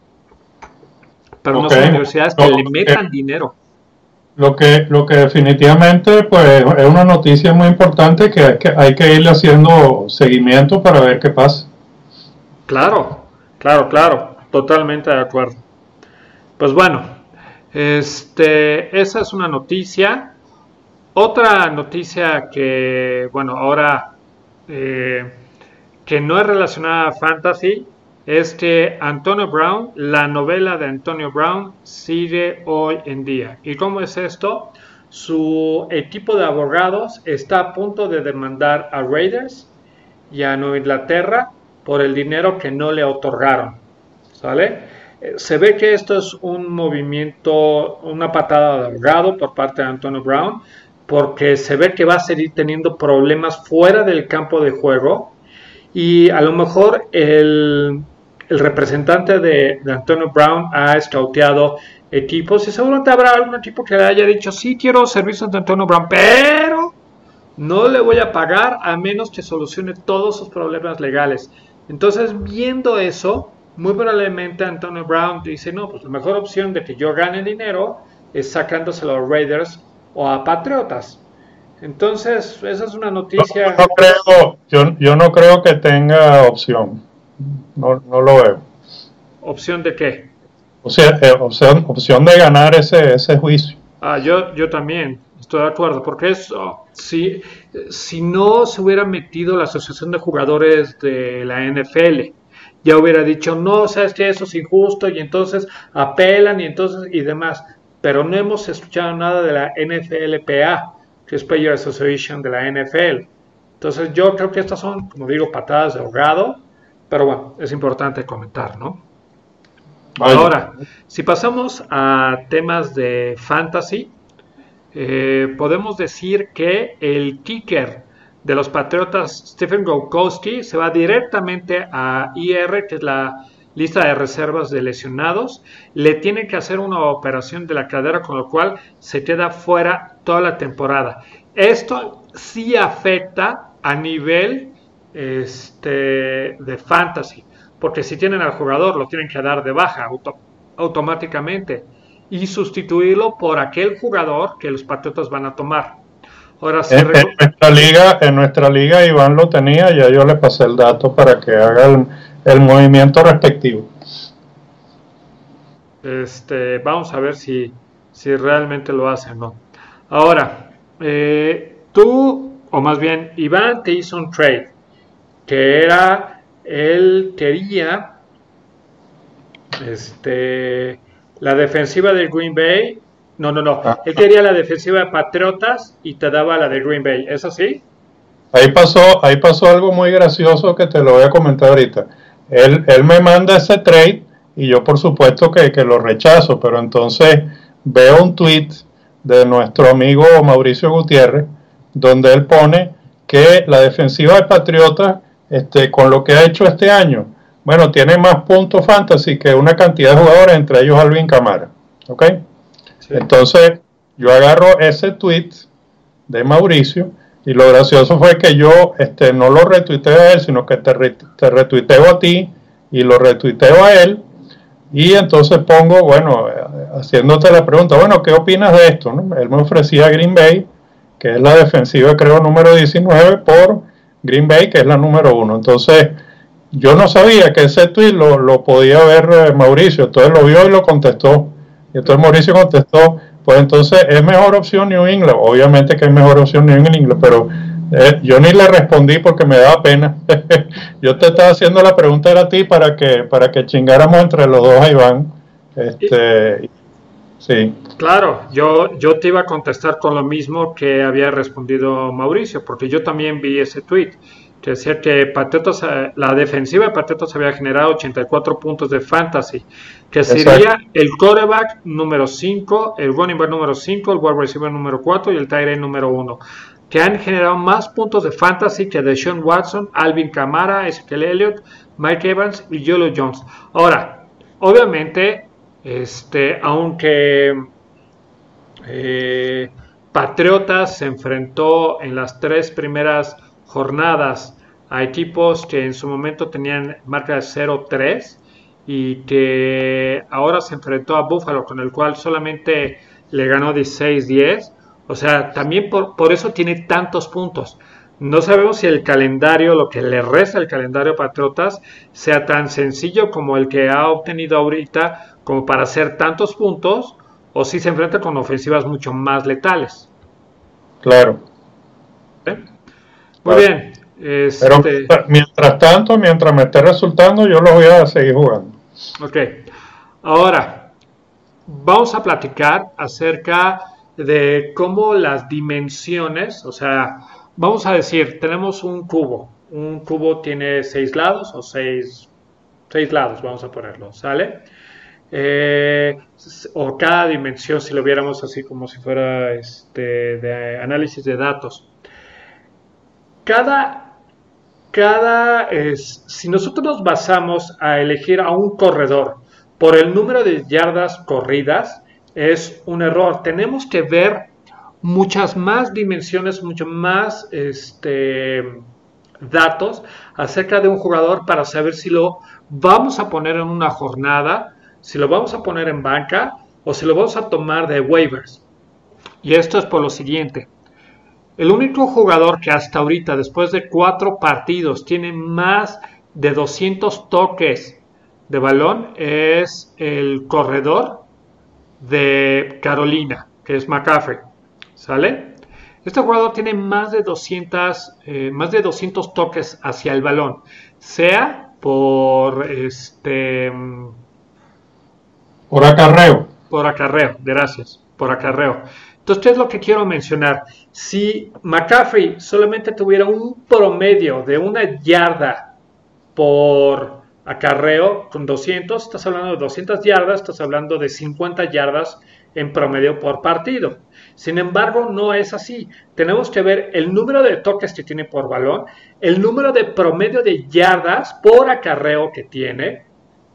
Pero okay. No son universidades que no, le metan eh, dinero. Lo que, lo que definitivamente pues, es una noticia muy importante que hay, que hay que irle haciendo seguimiento para ver qué pasa. Claro, claro, claro, totalmente de acuerdo. Pues bueno, este, esa es una noticia. Otra noticia que, bueno, ahora eh, que no es relacionada a fantasy es que Antonio Brown, la novela de Antonio Brown, sigue hoy en día. ¿Y cómo es esto? su equipo de abogados está a punto de demandar a Raiders y a Nueva Inglaterra por el dinero que no le otorgaron, ¿sale? Se ve que esto es un movimiento, una patada de ahogado por parte de Antonio Brown, porque se ve que va a seguir teniendo problemas fuera del campo de juego y a lo mejor el, el representante de, de Antonio Brown ha escauteado equipos y seguramente habrá algún equipo que le haya dicho sí quiero servicios de Antonio Brown, pero no le voy a pagar a menos que solucione todos sus problemas legales. Entonces, viendo eso, muy probablemente Antonio Brown dice, no, pues la mejor opción de que yo gane dinero es sacándoselo a los Raiders o a Patriotas. Entonces, esa es una noticia. Yo no creo, yo, yo no creo que tenga opción. No, no lo veo. ¿Opción de qué? O sea, eh, opción, opción de ganar ese, ese juicio. Ah, yo, yo también estoy de acuerdo, porque eso, si, si no se hubiera metido la Asociación de Jugadores de la N F L, ya hubiera dicho, no, sabes que eso es injusto, y entonces apelan y entonces y demás. Pero no hemos escuchado nada de la N F L P A, que es Player Association de la N F L. Entonces yo creo que estas son, como digo, patadas de ahogado, pero bueno, es importante comentar, ¿no? Vale. Ahora, si pasamos a temas de fantasy, eh, podemos decir que el kicker de los Patriotas, Stephen Gostkowski, se va directamente a I R, que es la lista de reservas de lesionados. Le tienen que hacer una operación de la cadera, con lo cual se queda fuera toda la temporada. Esto sí afecta a nivel este, de fantasy, porque si tienen al jugador lo tienen que dar de baja auto, automáticamente y sustituirlo por aquel jugador que los Patriotas van a tomar. Ahora, si en, en, nuestra liga, en nuestra liga Iván lo tenía, ya yo le pasé el dato para que haga el, el movimiento respectivo. Este, vamos a ver si, si realmente lo hace o no. Ahora, eh, tú, o más bien Iván te hizo un trade, que era, él quería este, la defensiva de Green Bay. No, no, no. Él quería la defensiva de Patriotas y te daba la de Green Bay. ¿Es así? Ahí pasó, ahí pasó algo muy gracioso que te lo voy a comentar ahorita. Él, él me manda ese trade y yo por supuesto que, que lo rechazo, pero entonces veo un tweet de nuestro amigo Mauricio Gutiérrez donde él pone que la defensiva de Patriotas, este, con lo que ha hecho este año, bueno, tiene más puntos fantasy que una cantidad de jugadores, entre ellos Alvin Kamara. ¿Ok? Sí. Entonces, yo agarro ese tweet de Mauricio y lo gracioso fue que yo este, no lo retuiteo a él, sino que te, re, te retuiteo a ti y lo retuiteo a él. Y entonces pongo, bueno, haciéndote la pregunta, bueno, ¿qué opinas de esto? ¿No? Él me ofrecía Green Bay, que es la defensiva, creo, número diecinueve, por Green Bay, que es la número uno. Entonces, yo no sabía que ese tweet lo, lo podía ver eh, Mauricio, entonces lo vio y lo contestó. Y entonces Mauricio contestó, pues entonces es mejor opción New England. Obviamente que es mejor opción New England, pero eh, yo ni le respondí porque me daba pena. Yo te estaba haciendo la pregunta era a ti para que para que chingáramos entre los dos a Iván. Este, sí. Claro, yo, yo te iba a contestar con lo mismo que había respondido Mauricio, porque yo también vi ese tweet que decía que Patriotas, la defensiva de Patriotas había generado ochenta y cuatro puntos de fantasy, que sería Exacto. el quarterback número cinco, el running back número cinco, el wide receiver número cuatro y el tight end número uno, que han generado más puntos de fantasy que Deshaun Watson, Alvin Kamara, Ezekiel Elliott, Mike Evans y Julio Jones. Ahora, obviamente, este, aunque eh, Patriotas se enfrentó en las tres primeras jornadas a equipos que en su momento tenían marca de cero tres y que ahora se enfrentó a Buffalo, con el cual solamente le ganó dieciséis diez. O sea, también por, por eso tiene tantos puntos. No sabemos si el calendario, lo que le resta el calendario Patriotas, sea tan sencillo como el que ha obtenido ahorita, como para hacer tantos puntos, o si se enfrenta con ofensivas mucho más letales. Claro. ¿Eh? Muy bien. Este... Pero mientras tanto, mientras me esté resultando, yo los voy a seguir jugando. Ok. Ahora, vamos a platicar acerca de cómo las dimensiones, o sea, vamos a decir, tenemos un cubo, un cubo tiene seis lados o seis, seis lados, vamos a ponerlo, ¿sale? Eh, o cada dimensión, si lo viéramos así como si fuera este, de análisis de datos. Cada, cada es, si nosotros nos basamos a elegir a un corredor por el número de yardas corridas, es un error. Tenemos que ver muchas más dimensiones, mucho más este, datos acerca de un jugador para saber si lo vamos a poner en una jornada, si lo vamos a poner en banca o si lo vamos a tomar de waivers. Y esto es por lo siguiente. El único jugador que hasta ahorita, después de cuatro partidos, tiene más de doscientos toques de balón es el corredor de Carolina, que es McCaffrey. ¿Sale? Este jugador tiene más de doscientos, eh, más de doscientos toques hacia el balón, sea por este por acarreo. Por acarreo, gracias, por acarreo. Entonces, ¿qué es lo que quiero mencionar? Si McCaffrey solamente tuviera un promedio de una yarda por acarreo con doscientos, estás hablando de doscientas yardas, estás hablando de cincuenta yardas en promedio por partido. Sin embargo, no es así. Tenemos que ver el número de toques que tiene por balón, el número de promedio de yardas por acarreo que tiene,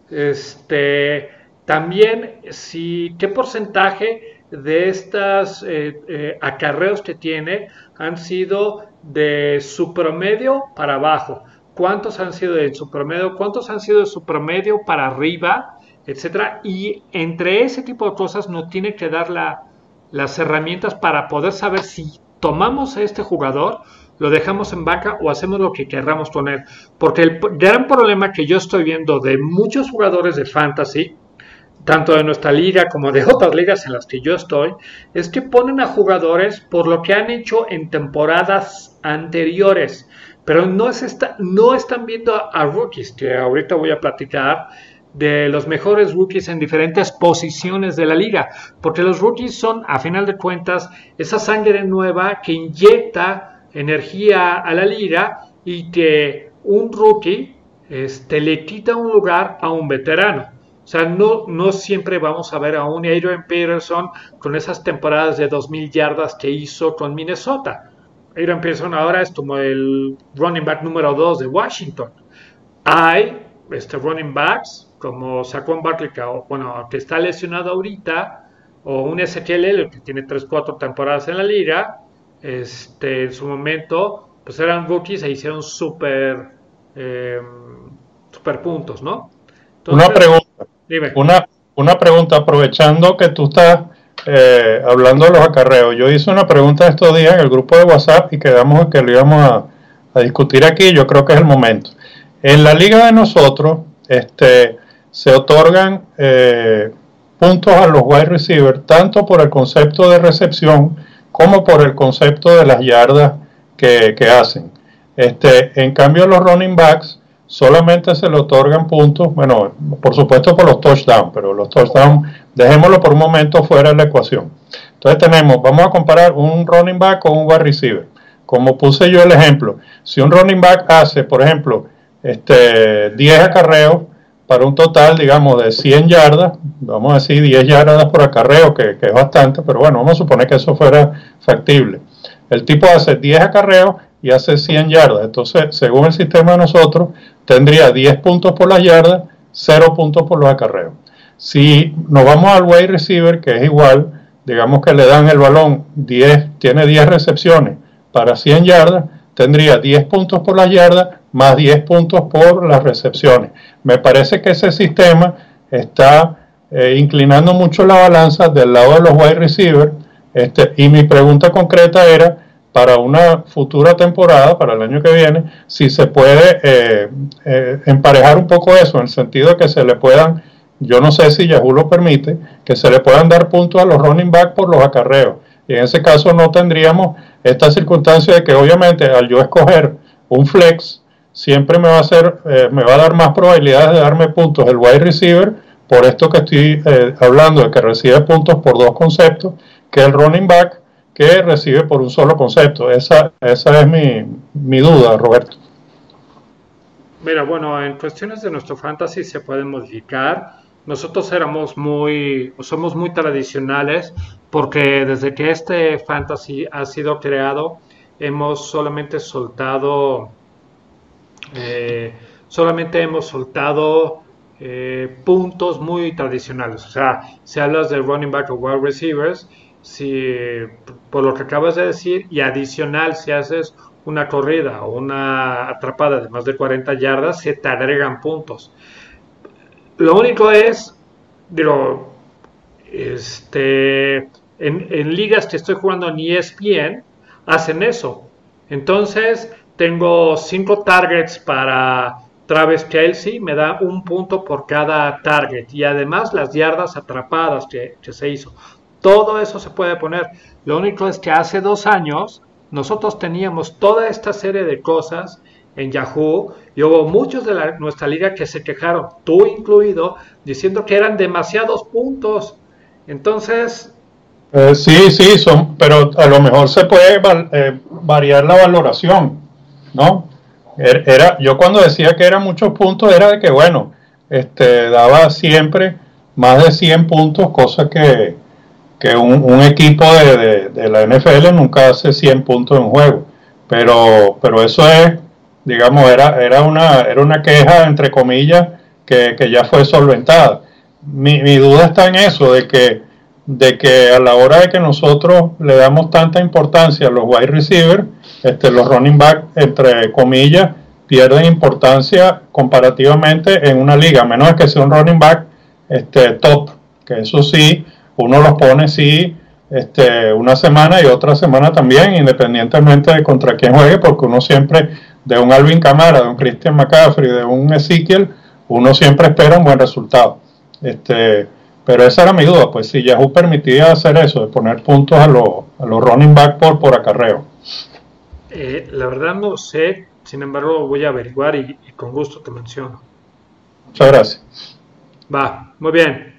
este, también si qué porcentaje de estos eh, eh, acarreos que tiene han sido de su promedio para abajo, cuántos han sido de su promedio, cuántos han sido de su promedio para arriba, etcétera. Y entre ese tipo de cosas nos tiene que dar la, las herramientas para poder saber si tomamos a este jugador, lo dejamos en banca o hacemos lo que querramos con él. Porque el gran problema que yo estoy viendo de muchos jugadores de fantasy, tanto de nuestra liga como de otras ligas en las que yo estoy, es que ponen a jugadores por lo que han hecho en temporadas anteriores, pero no, es esta, no están viendo a, a rookies, que ahorita voy a platicar de los mejores rookies en diferentes posiciones de la liga, porque los rookies son, a final de cuentas, esa sangre nueva que inyecta energía a la liga y que un rookie este, le quita un lugar a un veterano. O sea, no, no siempre vamos a ver a un Adrian Peterson con esas temporadas de dos mil yardas que hizo con Minnesota. Adrian Peterson ahora es como el running back número dos de Washington. Hay este, running backs como Saquon Barkley, que, bueno, que está lesionado ahorita, o un Ezekiel Elliott que tiene tres cuatro temporadas en la liga. Este, en su momento, pues eran rookies e hicieron súper eh, super puntos, ¿no? Entonces, una pregunta. Dime. Una, una pregunta, aprovechando que tú estás eh, hablando de los acarreos. Yo hice una pregunta estos días en el grupo de WhatsApp y quedamos en que lo íbamos a, a discutir aquí. Yo creo que es el momento. En la liga de nosotros este, se otorgan eh, puntos a los wide receivers, tanto por el concepto de recepción como por el concepto de las yardas que, que hacen. Este, en cambio, los running backs solamente se le otorgan puntos, bueno, por supuesto por los touchdowns, pero los touchdowns, dejémoslo por un momento fuera de la ecuación. Entonces tenemos, vamos a comparar un running back con un wide receiver. Como puse yo el ejemplo, si un running back hace, por ejemplo, este, diez acarreos para un total, digamos, de cien yardas, vamos a decir diez yardas por acarreo, que, que es bastante, pero bueno, vamos a suponer que eso fuera factible. El tipo hace diez acarreos y hace cien yardas. Entonces, según el sistema de nosotros, tendría diez puntos por las yardas, cero puntos por los acarreos. Si nos vamos al wide receiver, que es igual, digamos que le dan el balón, diez, tiene diez recepciones para cien yardas, tendría diez puntos por las yardas, más diez puntos por las recepciones. Me parece que ese sistema está eh, inclinando mucho la balanza del lado de los wide receivers, este, y mi pregunta concreta era, para una futura temporada, para el año que viene, si se puede eh, eh, emparejar un poco eso, en el sentido de que se le puedan, yo no sé si Yahoo lo permite, que se le puedan dar puntos a los running back por los acarreos. Y en ese caso no tendríamos esta circunstancia de que obviamente al yo escoger un flex, siempre me va a hacer, eh, me va a dar más probabilidades de darme puntos el wide receiver, por esto que estoy eh, hablando de que recibe puntos por dos conceptos, que el running back que recibe por un solo concepto. Esa, esa es mi, mi duda, Roberto. Mira, bueno, en cuestiones de nuestro fantasy se puede modificar. Nosotros éramos muy, somos muy tradicionales porque desde que este fantasy ha sido creado hemos solamente soltado, eh, solamente hemos soltado eh, puntos muy tradicionales. O sea, si hablas de running back o wide receivers, si por lo que acabas de decir y adicional si haces una corrida o una atrapada de más de cuarenta yardas, se te agregan puntos. Lo único es, digo, este, en, en ligas que estoy jugando en E S P N, hacen eso. Entonces, tengo cinco targets para Travis Kelce, me da un punto por cada target. Y además las yardas atrapadas que, que se hizo. Todo eso se puede poner. Lo único es que hace dos años nosotros teníamos toda esta serie de cosas en Yahoo y hubo muchos de la, nuestra liga que se quejaron, tú incluido, diciendo que eran demasiados puntos. Entonces... Eh, sí, sí, son, pero a lo mejor se puede eh, variar la valoración, ¿no? Era, yo cuando decía que eran muchos puntos era de que, bueno, este, daba siempre más de cien puntos, cosa que... que un, un equipo de, de, de la N F L nunca hace cien puntos en juego, pero pero eso es, digamos, era era una era una queja entre comillas que, que ya fue solventada. Mi, mi duda está en eso, de que de que a la hora de que nosotros le damos tanta importancia a los wide receivers, este, los running back, entre comillas, pierden importancia comparativamente en una liga, a menos que sea un running back este, top, que eso sí, uno los pone sí este, una semana y otra semana también, independientemente de contra quién juegue, porque uno siempre, de un Alvin Kamara, de un Christian McCaffrey, de un Ezekiel, uno siempre espera un buen resultado. Este, pero esa era mi duda, pues si Yahoo permitía hacer eso, de poner puntos a los, a los running back por, por acarreo. Eh, la verdad no sé, sin embargo voy a averiguar y, y con gusto te menciono. Muchas gracias. Va, muy bien.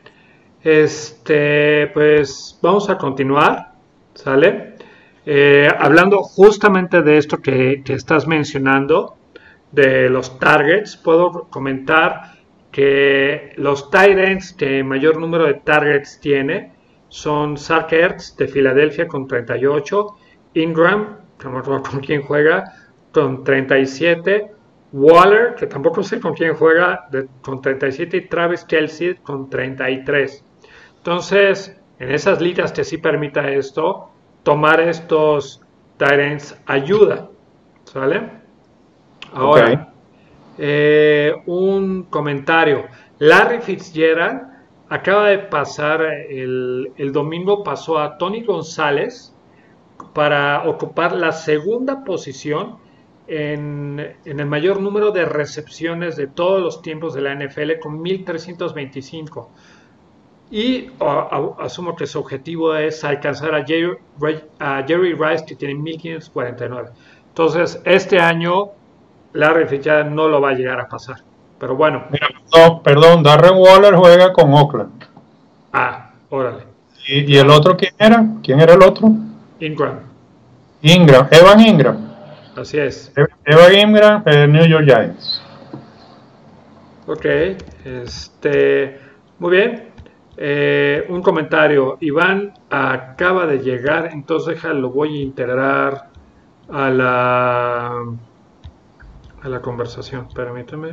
Este, pues vamos a continuar, ¿sale? Eh, hablando justamente de esto que, que estás mencionando, de los targets, puedo comentar que los tight ends que mayor número de targets tiene son Zach Ertz de Filadelfia con treinta y ocho, Ingram, que no me acuerdo con quién juega, con treinta y siete, Waller, que tampoco sé con quién juega, de, con treinta y siete, y Travis Kelce con treinta y tres. Entonces, en esas ligas que sí permita esto, tomar estos tight ends ayuda, ¿sale? Ahora, okay. eh, un comentario. Larry Fitzgerald acaba de pasar, el, el domingo pasó a Tony González para ocupar la segunda posición en, en el mayor número de recepciones de todos los tiempos de la N F L con mil trescientos veinticinco. Y uh, uh, asumo que su objetivo es alcanzar a Jerry, a Jerry Rice, que tiene mil quinientos cuarenta y nueve. Entonces, este año Larry Fitzgerald no lo va a llegar a pasar. Pero bueno. Mira, no, perdón, Darren Waller juega con Oakland. Ah, órale. ¿Y, y el otro quién era? ¿Quién era el otro? Ingram. Ingram, Evan Ingram. Así es. Evan Ingram, eh, New York Giants. Ok, este, muy bien. Eh, un comentario. Iván acaba de llegar, entonces lo voy a integrar a la a la conversación. Permíteme.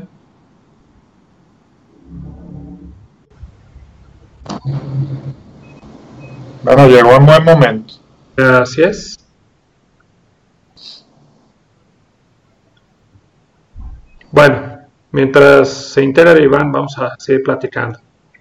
Bueno, llegó en buen momento. Gracias. Bueno, mientras se integra Iván, vamos a seguir platicando.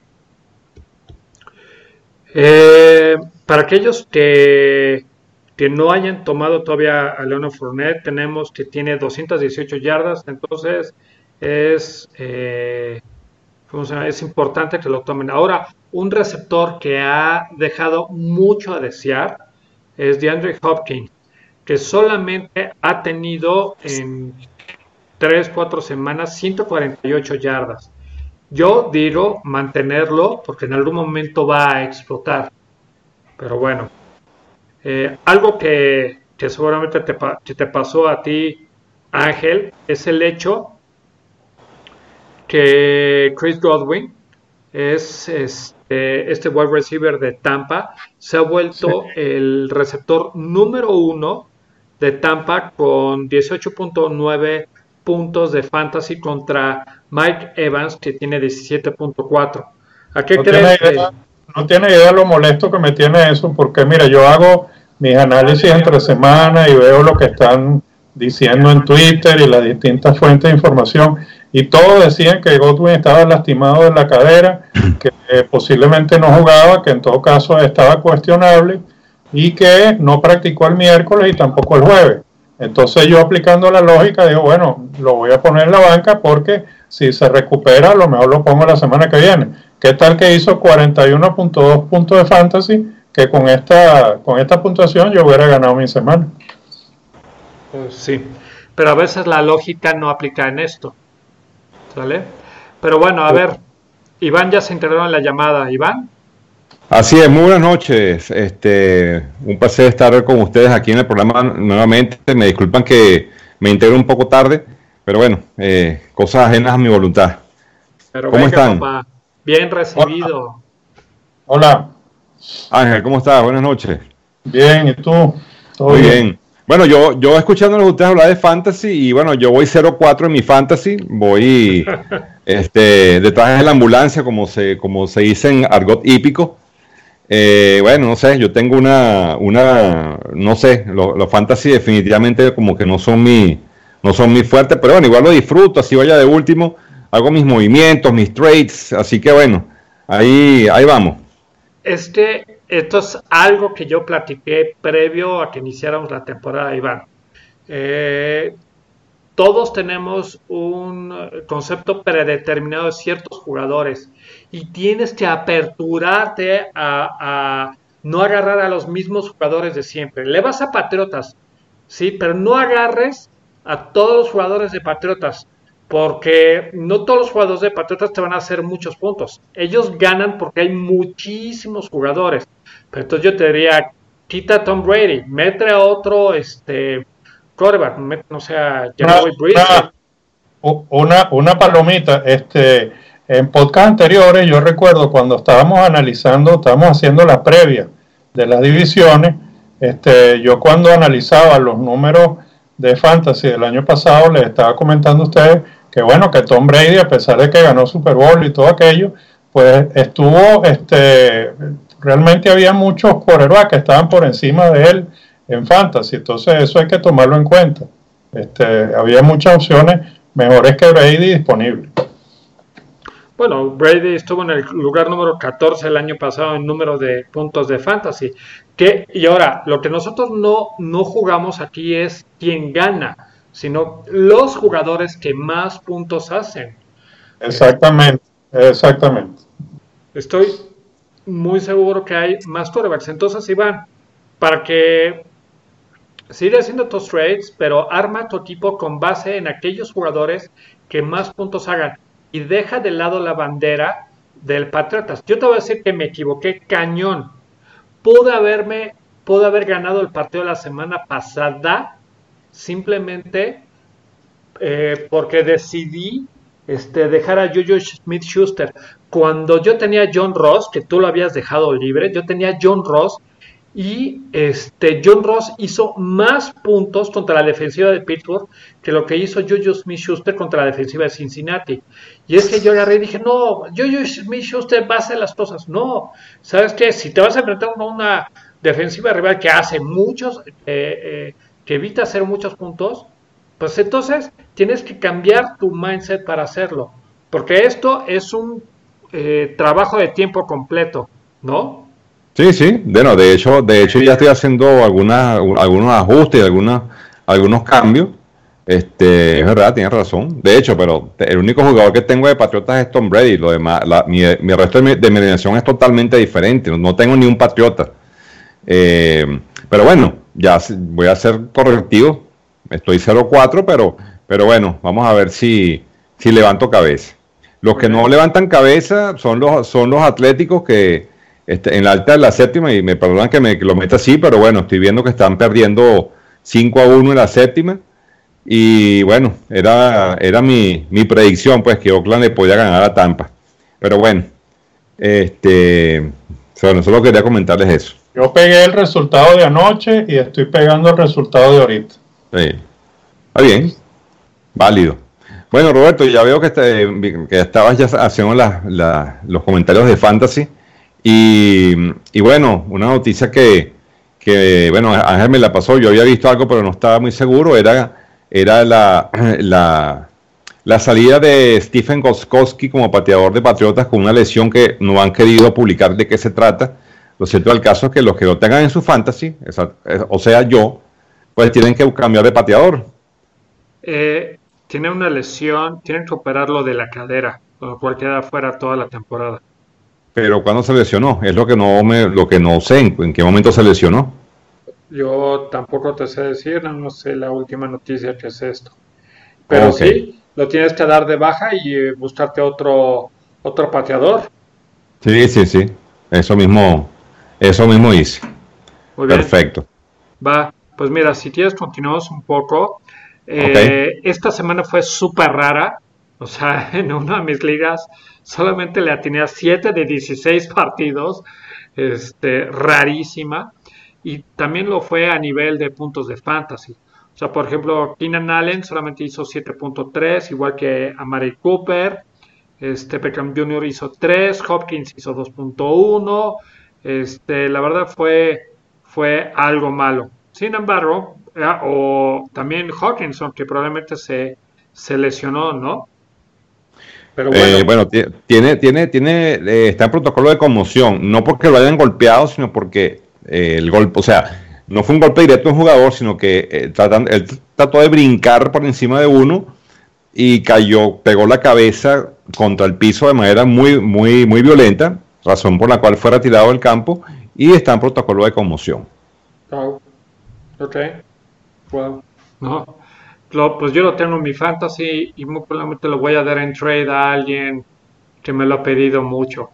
Eh, para aquellos que, que no hayan tomado todavía a Leonard Fournette, tenemos que tiene doscientas dieciocho yardas, entonces es, eh, ¿cómo se llama? Es importante que lo tomen. Ahora, un receptor que ha dejado mucho a desear es DeAndre Hopkins, que solamente ha tenido en tres, cuatro semanas ciento cuarenta y ocho yardas. Yo digo mantenerlo porque en algún momento va a explotar. Pero bueno, Eh, algo que, que seguramente te, que te pasó a ti, Ángel, es el hecho que Chris Godwin es este, este wide receiver de Tampa, se ha vuelto sí. el receptor número uno de Tampa con dieciocho punto nueve puntos de fantasy contra Mike Evans, que tiene diecisiete punto cuatro. ¿A qué no crees? Tiene idea, no tiene idea lo molesto que me tiene eso, porque mira, yo hago mis análisis entre semana y veo lo que están diciendo en Twitter y las distintas fuentes de información, y todos decían que Godwin estaba lastimado de la cadera, que eh, posiblemente no jugaba, que en todo caso estaba cuestionable y que no practicó el miércoles y tampoco el jueves. Entonces yo, aplicando la lógica, digo, bueno, lo voy a poner en la banca porque si se recupera a lo mejor lo pongo la semana que viene. ¿Qué tal que hizo cuarenta y uno punto dos puntos de fantasy? Que con esta, con esta puntuación yo hubiera ganado mi semana. Pues sí, pero a veces la lógica no aplica en esto, ¿sale? Pero bueno, a ver, Iván ya se integró en la llamada. Iván. Así es, muy buenas noches. Este, un placer estar con ustedes aquí en el programa nuevamente. Me disculpan que me integro un poco tarde, pero bueno, eh, cosas ajenas a mi voluntad. Pero ¿Cómo venga, están? Papá. Bien recibido. Hola. Ángel, ¿cómo estás? Buenas noches. Bien, ¿y tú? ¿Todo Muy bien? bien. Bueno, yo, yo escuchándoles a ustedes hablar de fantasy, y bueno, yo voy cero cuatro en mi fantasy, voy este, detrás de la ambulancia, como se, como se dice en argot hípico. Eh, bueno, no sé, yo tengo una, una no sé, los lo fantasy definitivamente como que no son mi, no son mi fuerte, pero bueno, igual lo disfruto, así vaya de último, hago mis movimientos, mis trades, así que bueno, ahí, ahí vamos. Este, esto es algo que yo platiqué previo a que iniciáramos la temporada, Iván. Eh, todos tenemos un concepto predeterminado de ciertos jugadores y tienes que aperturarte a, a no agarrar a los mismos jugadores de siempre. Le vas a Patriotas, sí, pero no agarres a todos los jugadores de Patriotas, porque no todos los jugadores de Patriotas te van a hacer muchos puntos. Ellos ganan porque hay muchísimos jugadores. Pero entonces yo te diría, quita a Tom Brady, mete a otro este quarterback, no sé, a Jacoby Brissett. Una, una palomita, este, en podcast anteriores yo recuerdo cuando estábamos analizando, estábamos haciendo la previa de las divisiones, este, yo cuando analizaba los números de fantasy del año pasado les estaba comentando a ustedes que bueno, que Tom Brady, a pesar de que ganó Super Bowl y todo aquello, pues estuvo, este, realmente había muchos quarterbacks que estaban por encima de él en fantasy, entonces eso hay que tomarlo en cuenta. Este, había muchas opciones mejores que Brady disponibles. Bueno, Brady estuvo en el lugar número catorce el año pasado en número de puntos de fantasy. Que, y ahora, lo que nosotros no, no jugamos aquí es quién gana, sino los jugadores que más puntos hacen. Exactamente, exactamente. Estoy muy seguro que hay más quarterbacks. Entonces, Iván, para que siga haciendo tus trades, pero arma tu equipo con base en aquellos jugadores que más puntos hagan. Y deja de lado la bandera del Patriotas. Yo te voy a decir que me equivoqué cañón. Pude haberme, pude haber ganado el partido de la semana pasada simplemente eh, porque decidí este, dejar a Juju Smith-Schuster. Cuando yo tenía a John Ross, que tú lo habías dejado libre, yo tenía a John Ross y este, John Ross hizo más puntos contra la defensiva de Pittsburgh que lo que hizo Juju Smith-Schuster contra la defensiva de Cincinnati. Y es que yo agarré y dije, no, Juju Smith-Schuster va a hacer las cosas. No, ¿sabes qué? Si te vas a enfrentar a una defensiva rival que hace muchos, eh, eh, que evita hacer muchos puntos, pues entonces tienes que cambiar tu mindset para hacerlo. Porque esto es un eh, trabajo de tiempo completo, ¿no? Sí, sí, bueno, de hecho, de hecho ya estoy haciendo algunas, algunos ajustes, algunas, algunos cambios. Este, es verdad, tienes razón. De hecho, pero el único jugador que tengo de Patriotas es Tom Brady. Lo demás, la, mi, mi resto de mi, de mi alineación es totalmente diferente. No, no tengo ni un Patriota. Eh, pero bueno, ya voy a ser correctivo. Estoy cero cuatro, pero, pero bueno, vamos a ver si, si levanto cabeza. Los que no levantan cabeza son los, son los atléticos que este, en la alta de la séptima, y me perdonan que me que lo meta así, pero bueno, estoy viendo que están perdiendo cinco a uno en la séptima. Y bueno, era, era mi, mi predicción, pues, que Oakland le podía ganar a Tampa. Pero bueno, este, bueno, solo quería comentarles eso. Yo pegué el resultado de anoche y estoy pegando el resultado de ahorita. Sí. Está bien, válido. Bueno, Roberto, ya veo que, te, que estabas ya haciendo la, la, los comentarios de Fantasy. Y, y bueno, una noticia que, que, bueno, Ángel me la pasó. Yo había visto algo, pero no estaba muy seguro. Era, era la, la, la salida de Stephen Gostkowski como pateador de Patriotas con una lesión que no han querido publicar de qué se trata. Lo cierto del caso es que los que lo tengan en su Fantasy, esa, o sea yo, pues tienen que cambiar de pateador. Eh, tiene una lesión, tienen que operarlo de la cadera, con lo cual queda fuera toda la temporada. Pero ¿cuándo se lesionó? Es lo que no me, lo que no sé, en, en qué momento se lesionó. Yo tampoco te sé decir, no, no sé la última noticia que es esto. Pero Ok. sí, lo tienes que dar de baja y eh, buscarte otro, otro pateador. Sí, sí, sí. Eso mismo, eso mismo hice. Muy bien, Perfecto. va. Pues mira, si quieres continuamos un poco. Ok. Eh, esta semana fue súper rara. O sea, en una de mis ligas solamente le atiné a siete de dieciséis partidos. Este, rarísima. Y también lo fue a nivel de puntos de fantasy. O sea, por ejemplo, Keenan Allen solamente hizo siete punto tres, igual que Amari Cooper. Este, Beckham junior hizo tres, Hopkins hizo dos punto uno. Este, la verdad fue, fue algo malo. Sin embargo, eh, o también Hawkinson, que probablemente se, se lesionó, ¿no? Pero Eh, bueno, bueno, ti- tiene, tiene, tiene, eh, está en protocolo de conmoción, no porque lo hayan golpeado, sino porque eh, el golpe, o sea, no fue un golpe directo a un jugador, sino que eh, tratan- él trató de brincar por encima de uno y cayó, pegó la cabeza contra el piso de manera muy, muy, muy violenta, razón por la cual fue retirado del campo y está en protocolo de conmoción. oh, ok, well, no. Lo- pues yo lo tengo en mi fantasy y muy probablemente lo voy a dar en trade a alguien que me lo ha pedido mucho.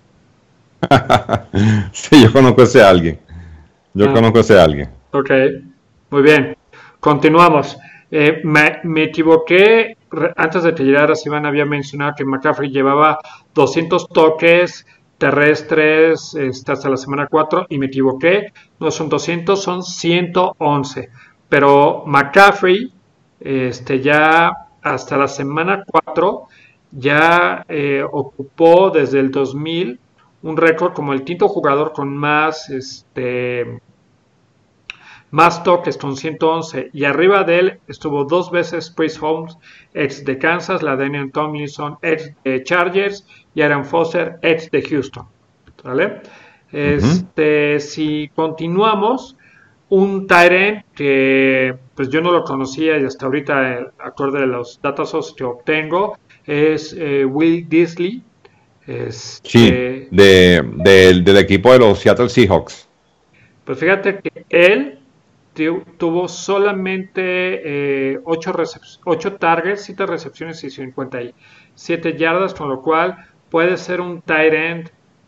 Sí, yo conozco a ese alguien, yo Ah, conozco a ese alguien. ok, muy bien. Continuamos. Eh, me, me equivoqué. Re- Antes de que llegaras, Iván había mencionado que McCaffrey llevaba doscientos toques terrestres este, hasta la semana cuatro y me equivoqué. No son doscientos, son ciento once. Pero McCaffrey, este, ya hasta la semana cuatro, ya eh, ocupó desde el dos mil un récord como el quinto jugador con más este, más toques con ciento once y arriba de él estuvo dos veces Chris Holmes, ex de Kansas, la Daniel Tomlinson, ex de Chargers y Aaron Foster, ex de Houston. ¿Vale? Ujú. Este, si continuamos, un Tyrant que pues yo no lo conocía y hasta ahorita, eh, acorde a los datos que obtengo, es eh, Will Disley. Sí, Este, de, del del equipo de los Seattle Seahawks. pues fíjate que él tu- tuvo solamente eh, ocho, ocho targets, siete recepciones y cincuenta y siete yardas, con lo cual puede ser un tight end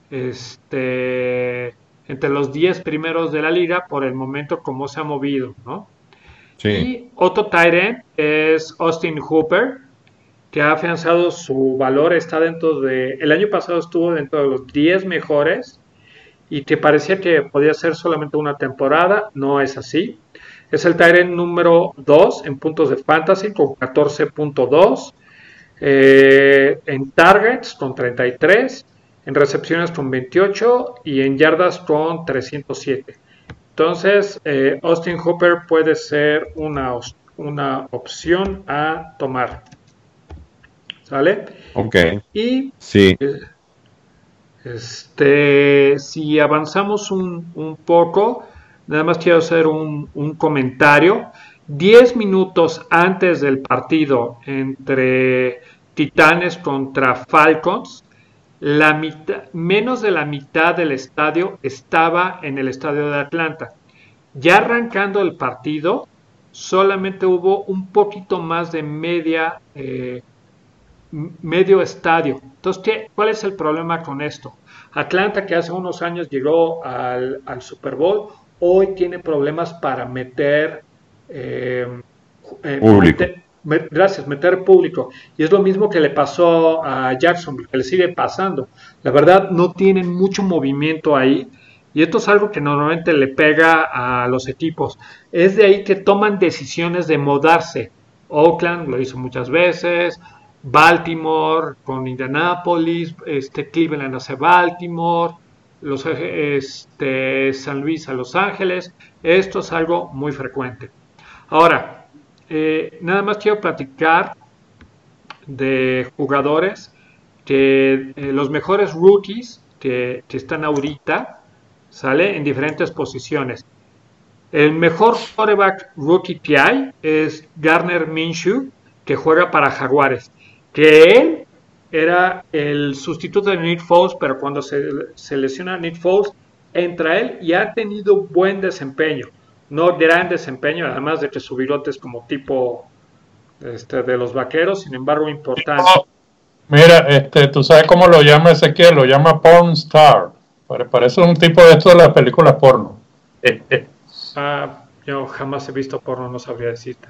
este, entre los diez primeros de la liga por el momento como se ha movido, ¿no? Sí, Y otro tight end es Austin Hooper, que ha afianzado su valor, está dentro de, el año pasado estuvo dentro de los diez mejores y que parecía que podía ser solamente una temporada, no es así. Es el Tyrant número dos en puntos de fantasy con catorce punto dos, eh, en targets con treinta y tres, en recepciones con veintiocho y en yardas con trescientos siete. Entonces, eh, Austin Hooper puede ser una, una opción a tomar. ¿Sale? ok, Y sí, eh, Este, si avanzamos un, un poco, nada más quiero hacer un, un comentario. Diez minutos antes del partido entre Titanes contra Falcons, la mitad, menos de la mitad del estadio estaba en el estadio de Atlanta. Ya arrancando el partido, solamente hubo un poquito más de media eh, medio estadio. Entonces, ¿qué, ¿cuál es el problema con esto? Atlanta, que hace unos años llegó al, al Super Bowl, hoy tiene problemas para meter eh, eh, Público. meter- me- gracias, meter público. Y es lo mismo que le pasó a Jacksonville, que le sigue pasando. La verdad, no tienen mucho movimiento ahí. Y esto es algo que normalmente le pega a los equipos. Es de ahí que toman decisiones de mudarse. Oakland lo hizo muchas veces, Baltimore con Indianapolis, este Cleveland hace Baltimore, los, este, San Luis a Los Ángeles. Esto es algo muy frecuente. Ahora, eh, nada más quiero platicar de jugadores que eh, los mejores rookies que, que están ahorita, ¿sale? En diferentes posiciones. El mejor quarterback rookie que hay es Gardner Minshew, que juega para Jaguares. Que él era el sustituto de Nick Foles, pero cuando se, se lesiona Nick Foles, entra él y ha tenido buen desempeño. No gran desempeño, además de que su bigote es como tipo este, de los vaqueros, sin embargo importante. Oh, mira, este, tú sabes cómo lo llama Ezequiel, lo llama porn star. Pare- Parece un tipo de esto de las películas porno. Ah, yo jamás he visto porno, no sabría decirte.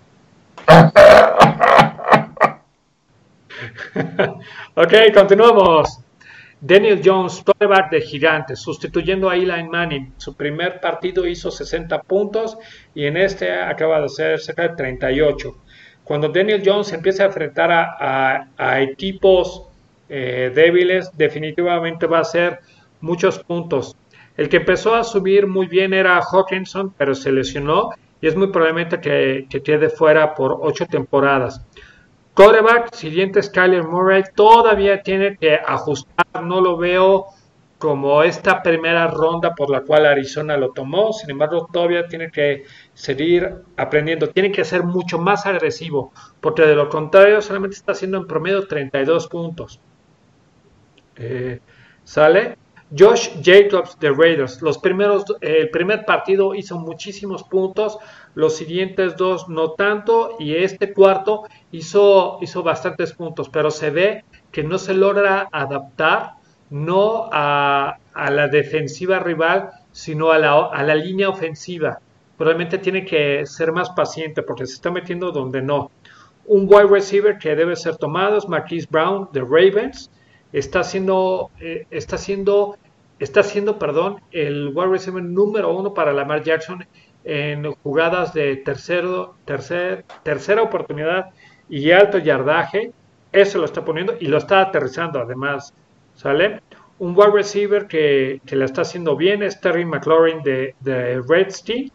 Ok, continuamos. Daniel Jones, quarterback de Gigantes, sustituyendo a Eli Manning. Su primer partido hizo sesenta puntos y en este acaba de hacer cerca de treinta y ocho. Cuando Daniel Jones empieza a enfrentar a, a, a equipos eh, débiles, definitivamente va a hacer muchos puntos. El que empezó a subir muy bien era Hawkinson, pero se lesionó y es muy probablemente que, que quede fuera por ocho temporadas. Quarterback, siguiente es Kyler Murray, todavía tiene que ajustar, no lo veo como esta primera ronda por la cual Arizona lo tomó, sin embargo todavía tiene que seguir aprendiendo, tiene que ser mucho más agresivo, porque de lo contrario solamente está haciendo en promedio treinta y dos puntos. Eh, ¿Sale? Josh Jacobs de Raiders, los primeros, eh, el primer partido hizo muchísimos puntos, los siguientes dos no tanto y este cuarto hizo, hizo bastantes puntos, pero se ve que no se logra adaptar no a, a la defensiva rival, sino a la, a la línea ofensiva. Probablemente tiene que ser más paciente porque se está metiendo donde no. Un wide receiver que debe ser tomado es Marquise Brown de Ravens. Está haciendo, eh, está haciendo, está haciendo, perdón, el wide receiver número uno para Lamar Jackson en jugadas de tercero, tercer, tercera oportunidad y alto yardaje. Eso lo está poniendo y lo está aterrizando además, ¿sale? Un wide receiver que, que la está haciendo bien es Terry McLaurin de, de Redskins.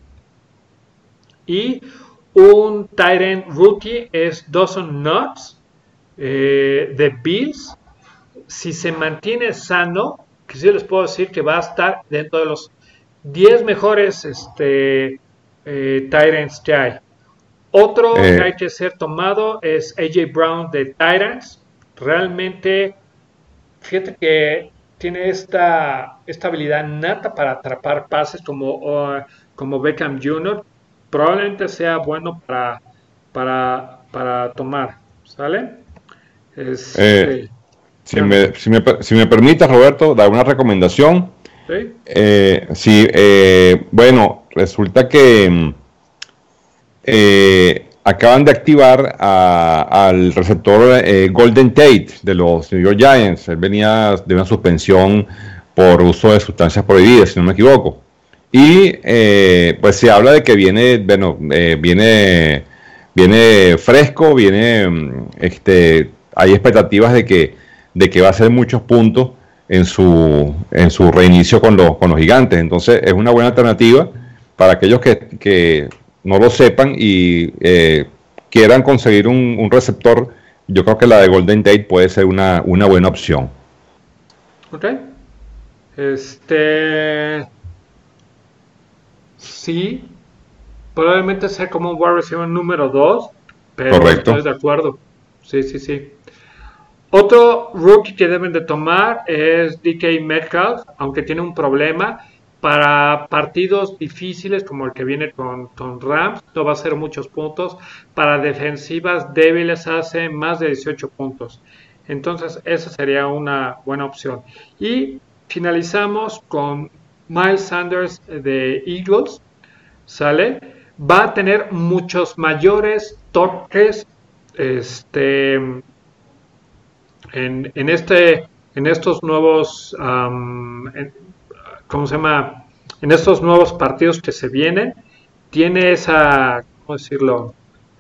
Y un tight end rookie es Dawson Knox eh, de Bills. Si se mantiene sano, que sí les puedo decir que va a estar dentro de los diez mejores este, eh, tight ends que hay. Otro Eh. que hay que ser tomado es A J Brown de Titans. Realmente, fíjate que tiene esta, esta habilidad nata para atrapar pases como, uh, como Beckham junior Probablemente sea bueno para, para, para tomar, ¿sale? Este, Eh, si, me, si, me, si me permites, Roberto, dar una recomendación. ¿sí? Eh, sí, eh, bueno, resulta que eh, acaban de activar a, al receptor eh, Golden Tate de los New York Giants. Él venía de una suspensión por uso de sustancias prohibidas, si no me equivoco. Y eh, pues se habla de que viene, bueno, eh, viene, viene fresco, viene, este, hay expectativas de que, de que va a hacer muchos puntos en su, en su reinicio con los, con los Gigantes. Entonces es una buena alternativa para aquellos que, que no lo sepan y eh, quieran conseguir un, un receptor. Yo creo que la de Golden Tate puede ser una, una buena opción. Ok. Este... Sí, probablemente sea como un wide receiver número dos, pero Correcto. estoy de acuerdo. Sí, sí, sí. Otro rookie que deben de tomar es D K Metcalf, aunque tiene un problema. Para partidos difíciles como el que viene con, con Rams, no va a hacer muchos puntos. Para defensivas débiles hace más de dieciocho puntos. Entonces, esa sería una buena opción. Y finalizamos con Miles Sanders de Eagles, ¿sale? Va a tener muchos mayores toques este, en, en, este, en estos nuevos, um, en, ¿cómo se llama? En estos nuevos partidos que se vienen. Tiene esa, ¿cómo decirlo?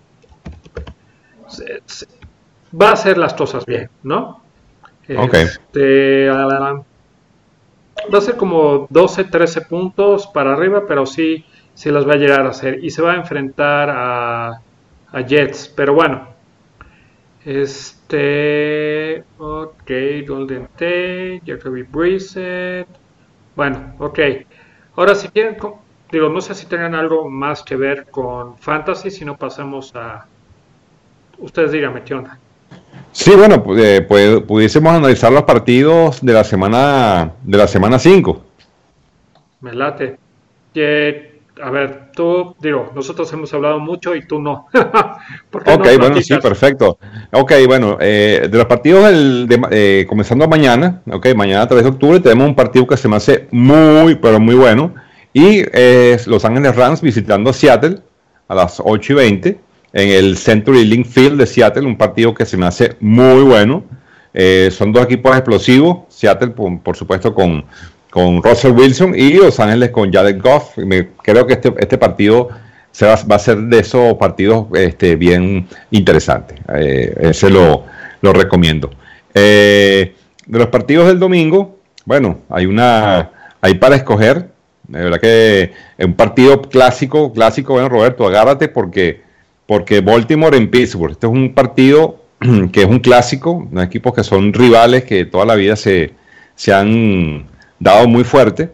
Se, se, va a hacer las cosas bien, ¿no? Ok. Este, va a ser como doce, trece puntos para arriba, pero sí, sí las va a llegar a hacer. Y se va a enfrentar a, a Jets. Pero bueno. Este. Ok, Golden Tate, Jacoby Brissett. Bueno, ok. Ahora, si quieren, digo, no sé si tengan algo más que ver con Fantasy, si no pasamos a. Ustedes díganme, ¿qué onda? Sí, bueno, eh, pues, pudiésemos analizar los partidos de la semana de la semana cinco. Me late. Que, a ver, tú, digo, nosotros hemos hablado mucho y tú no. Ok, no bueno, platicas? Sí, perfecto. Ok, bueno, eh, de los partidos del, de, eh, comenzando mañana, ok, mañana tres de octubre, tenemos un partido que se me hace muy, pero muy bueno. Y eh, Los Ángeles Rams visitando Seattle a las ocho y veinte. En el Century Link Field de Seattle, un partido que se me hace muy bueno. Eh, son dos equipos explosivos, Seattle por, por supuesto con, con Russell Wilson y Los Ángeles con Jared Goff. Me, creo que este, este partido se va, va a ser de esos partidos este, bien interesantes. Eh, ese lo, lo recomiendo. Eh, de los partidos del domingo, bueno, hay una hay para escoger. De verdad que es un partido clásico, clásico, bueno, Roberto, agárrate porque... Porque Baltimore en Pittsburgh, este es un partido que es un clásico, unos equipos que son rivales que toda la vida se, se han dado muy fuerte.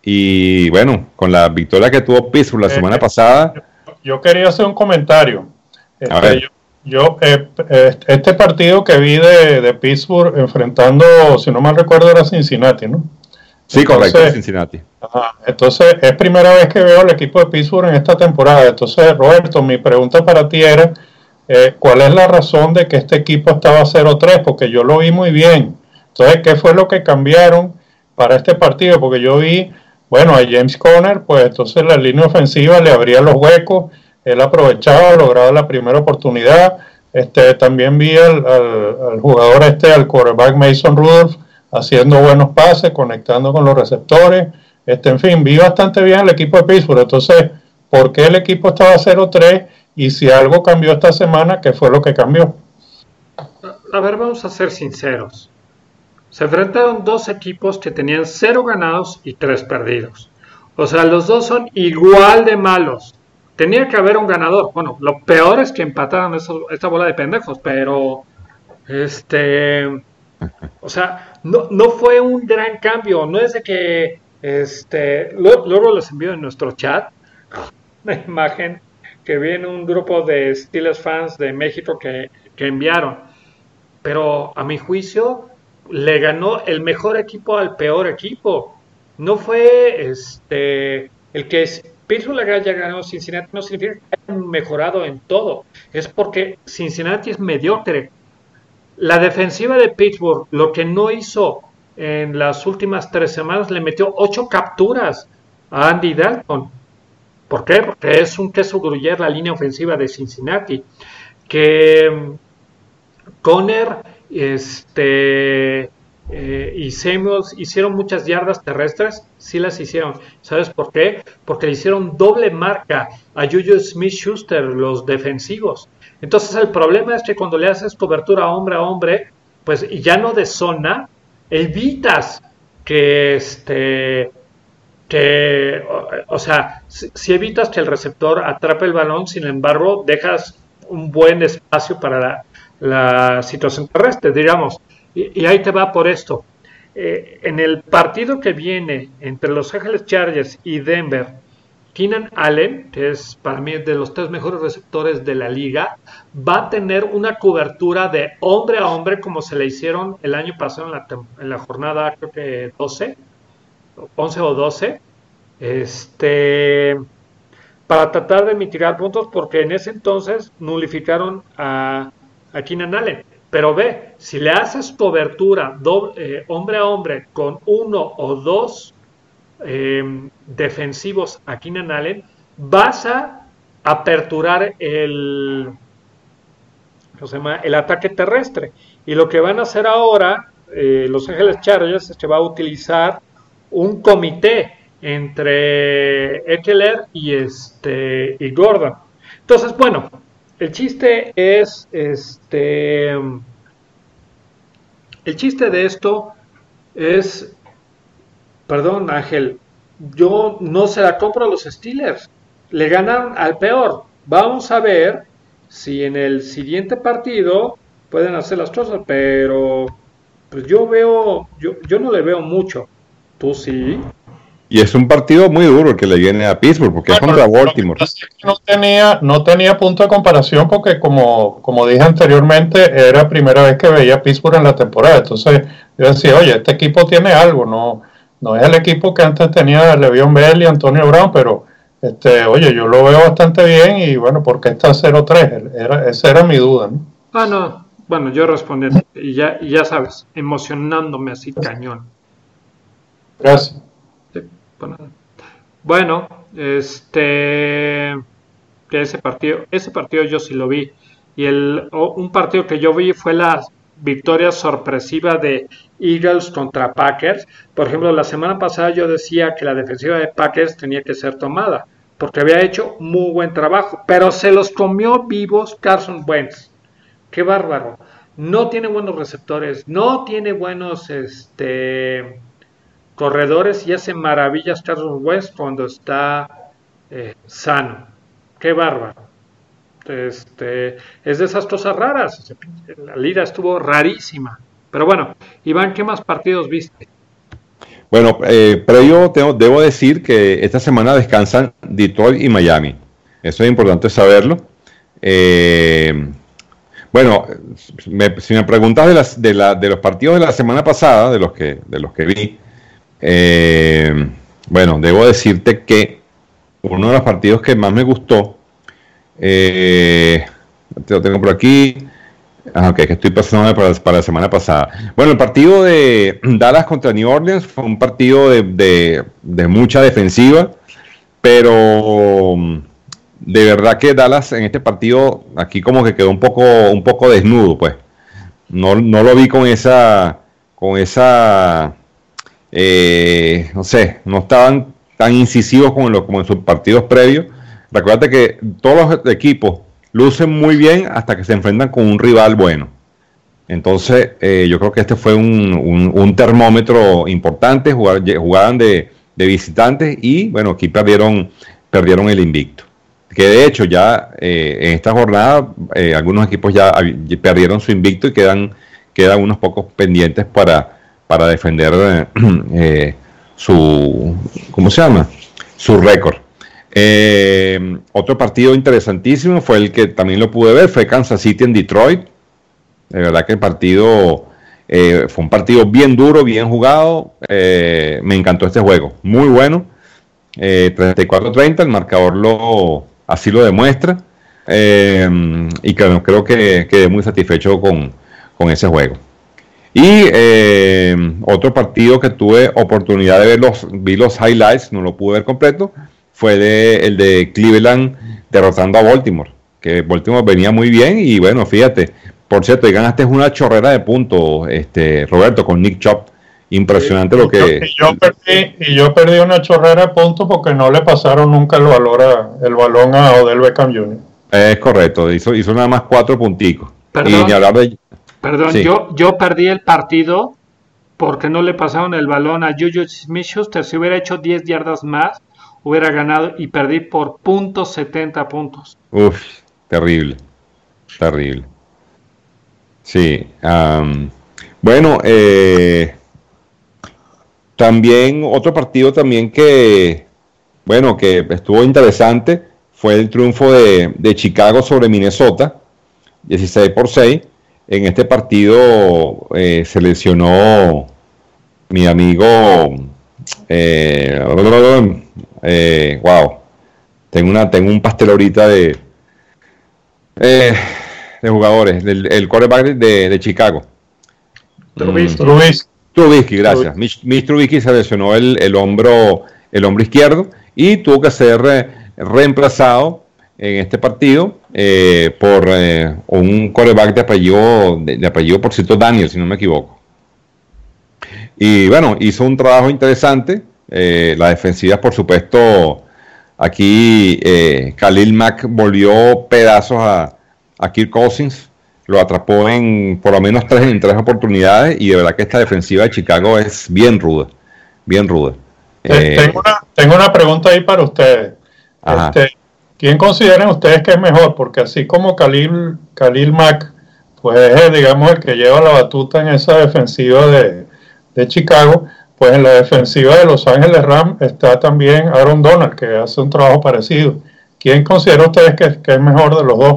Y bueno, con la victoria que tuvo Pittsburgh la eh, semana pasada. Yo quería hacer un comentario. Este, yo, yo eh, este partido que vi de, de Pittsburgh enfrentando, si no mal recuerdo, era Cincinnati, ¿no? Sí, entonces, correcto, Cincinnati. Ajá, entonces, es primera vez que veo al equipo de Pittsburgh en esta temporada. Entonces, Roberto, mi pregunta para ti era, eh, ¿cuál es la razón de que este equipo estaba cero tres? Porque yo lo vi muy bien. Entonces, ¿qué fue lo que cambiaron para este partido? Porque yo vi, bueno, a James Conner, pues entonces la línea ofensiva le abría los huecos, él aprovechaba, lograba la primera oportunidad. Este, también vi al, al, al jugador este, al quarterback Mason Rudolph, haciendo buenos pases, conectando con los receptores. Este, en fin, vi bastante bien el equipo de Pittsburgh. Entonces, ¿por qué el equipo estaba cero tres? Y si algo cambió esta semana, ¿qué fue lo que cambió? A ver, vamos a ser sinceros. Se enfrentaron dos equipos que tenían cero ganados y tres perdidos. O sea, los dos son igual de malos. Tenía que haber un ganador. Bueno, lo peor es que empataron eso, esta bola de pendejos, pero este... O sea, no, no fue un gran cambio. No es de que este, lo, luego les envío en nuestro chat una imagen que viene un grupo de Steelers fans de México que, que enviaron. Pero a mi juicio le ganó el mejor equipo al peor equipo. No fue este el que Pittsburgh le haya ganado Cincinnati, no significa que hayan mejorado en todo. Es porque Cincinnati es mediocre. La defensiva de Pittsburgh, lo que no hizo en las últimas tres semanas, le metió ocho capturas a Andy Dalton. ¿Por qué? Porque es un queso gruyer la línea ofensiva de Cincinnati. Que Conner este, eh, y Samuels hicieron muchas yardas terrestres, sí las hicieron. ¿Sabes por qué? Porque le hicieron doble marca a Juju Smith-Schuster, los defensivos. Entonces el problema es que cuando le haces cobertura hombre a hombre, pues ya no de zona, evitas que este que o, o sea, si, si evitas que el receptor atrape el balón, sin embargo, dejas un buen espacio para la, la situación terrestre, digamos. Y, y ahí te va por esto. Eh, en el partido que viene entre Los Ángeles Chargers y Denver, Keenan Allen, que es para mí de los tres mejores receptores de la liga, va a tener una cobertura de hombre a hombre como se le hicieron el año pasado en la, en la jornada, creo que doce, once o doce, este, para tratar de mitigar puntos, porque en ese entonces nulificaron a, a Keenan Allen. Pero ve, si le haces cobertura doble, eh, hombre a hombre con uno o dos eh, defensivos a Keenan Allen, vas a aperturar el, ¿cómo se llama?, el ataque terrestre. Y lo que van a hacer ahora eh, Los Ángeles Chargers es que va a utilizar un comité entre Ekeler y, este, y Gordon. Entonces, bueno, el chiste es, este, el chiste de esto es, perdón Ángel, yo no se la compro a los Steelers, le ganaron al peor. Vamos a ver si en el siguiente partido pueden hacer las cosas, pero pues yo veo, yo, yo no le veo mucho. ¿Tú sí? Y es un partido muy duro el que le viene a Pittsburgh, porque bueno, es contra Baltimore. No tenía, no tenía punto de comparación porque, como, como dije anteriormente, era primera vez que veía a Pittsburgh en la temporada. Entonces yo decía, oye, este equipo tiene algo, no, no es el equipo que antes tenía Le'Veon Bell y Antonio Brown, pero este, oye, yo lo veo bastante bien y bueno, ¿por qué está cero tres? Era, esa era mi duda, ¿no? Ah, no, bueno, yo respondí y ya, y ya sabes, emocionándome así cañón. Gracias. Bueno, este ese partido, ese partido yo sí lo vi. Y el un partido que yo vi fue la victoria sorpresiva de Eagles contra Packers. Por ejemplo, la semana pasada yo decía que la defensiva de Packers tenía que ser tomada, porque había hecho muy buen trabajo, pero se los comió vivos Carson Wentz. Qué bárbaro. No tiene buenos receptores, no tiene buenos este corredores y hace maravillas Carson Wentz cuando está eh, sano. Qué bárbaro. Este, es de esas cosas raras. La liga estuvo rarísima. Pero bueno, Iván, ¿qué más partidos viste? Bueno, eh, previo tengo, debo decir que esta semana descansan Detroit y Miami. Eso es importante saberlo. Eh, bueno, me, si me preguntas de, las, de, la, de los partidos de la semana pasada, de los que, de los que vi, Eh, bueno, debo decirte que uno de los partidos que más me gustó, eh, lo tengo por aquí, ah, ok, que estoy pasando para, para la semana pasada. Bueno, el partido de Dallas contra New Orleans fue un partido de, de, de mucha defensiva, pero de verdad que Dallas en este partido aquí como que quedó un poco, un poco desnudo, pues. No, no lo vi con esa, con esa Eh, no sé, no estaban tan incisivos como en, lo, como en sus partidos previos. Recuerda que todos los equipos lucen muy bien hasta que se enfrentan con un rival bueno. Entonces, eh, yo creo que este fue un, un, un termómetro importante. Jugar, jugaban de, de visitantes y, bueno, aquí perdieron, perdieron el invicto. Que de hecho, ya eh, en esta jornada, eh, algunos equipos ya perdieron su invicto y quedan, quedan unos pocos pendientes para. para defender eh, su, ¿cómo se llama? Su récord. Eh, otro partido interesantísimo fue el que también lo pude ver, fue Kansas City en Detroit. De verdad que el partido eh, fue un partido bien duro, bien jugado. Eh, me encantó este juego, muy bueno. Eh, treinta y cuatro a treinta, el marcador lo, así lo demuestra. Eh, y claro, creo que quedé muy satisfecho con, con ese juego. Y eh, otro partido que tuve oportunidad de ver, los, vi los highlights, no lo pude ver completo, fue de, el de Cleveland derrotando a Baltimore, que Baltimore venía muy bien y bueno, fíjate, por cierto, y ganaste una chorrera de puntos, este, Roberto, con Nick Chubb, impresionante sí, lo que... Y yo, perdí, y yo perdí una chorrera de puntos porque no le pasaron nunca el, valor a, el balón a Odell Beckham junior Es correcto, hizo, hizo nada más cuatro punticos. Perdón. Y ni hablar de... Perdón, sí. yo, yo perdí el partido porque no le pasaron el balón a Juju Smith-Schuster. Si hubiera hecho diez yardas más, hubiera ganado y perdí por punto setenta puntos. Uf, terrible, terrible. Sí, um, bueno, eh, también otro partido también que, bueno, que estuvo interesante fue el triunfo de, de Chicago sobre Minnesota, dieciséis por seis. En este partido eh, se lesionó mi amigo, eh, eh, wow, tengo una, tengo un pastel ahorita de, eh, de jugadores, el, el quarterback de, de Chicago. Trubisky. Mm. Trubisky. Trubisky, gracias. Mitch, Mitch Trubisky se lesionó el, el hombro el hombro izquierdo y tuvo que ser eh, reemplazado en este partido eh, por eh, un quarterback de apellido, de, de apellido por cierto Daniel, si no me equivoco. Y bueno, hizo un trabajo interesante. Eh, la defensiva, por supuesto, aquí eh, Khalil Mack volvió pedazos a, a Kirk Cousins, lo atrapó en por lo menos tres en tres oportunidades y de verdad que esta defensiva de Chicago es bien ruda, bien ruda. Eh, tengo, una, tengo una pregunta ahí para ustedes. Este, ¿quién consideran ustedes que es mejor? Porque así como Khalil, Khalil Mack, pues es, digamos, el que lleva la batuta en esa defensiva de, de Chicago, pues en la defensiva de Los Ángeles Rams está también Aaron Donald, que hace un trabajo parecido. ¿Quién consideran ustedes que, que es mejor de los dos?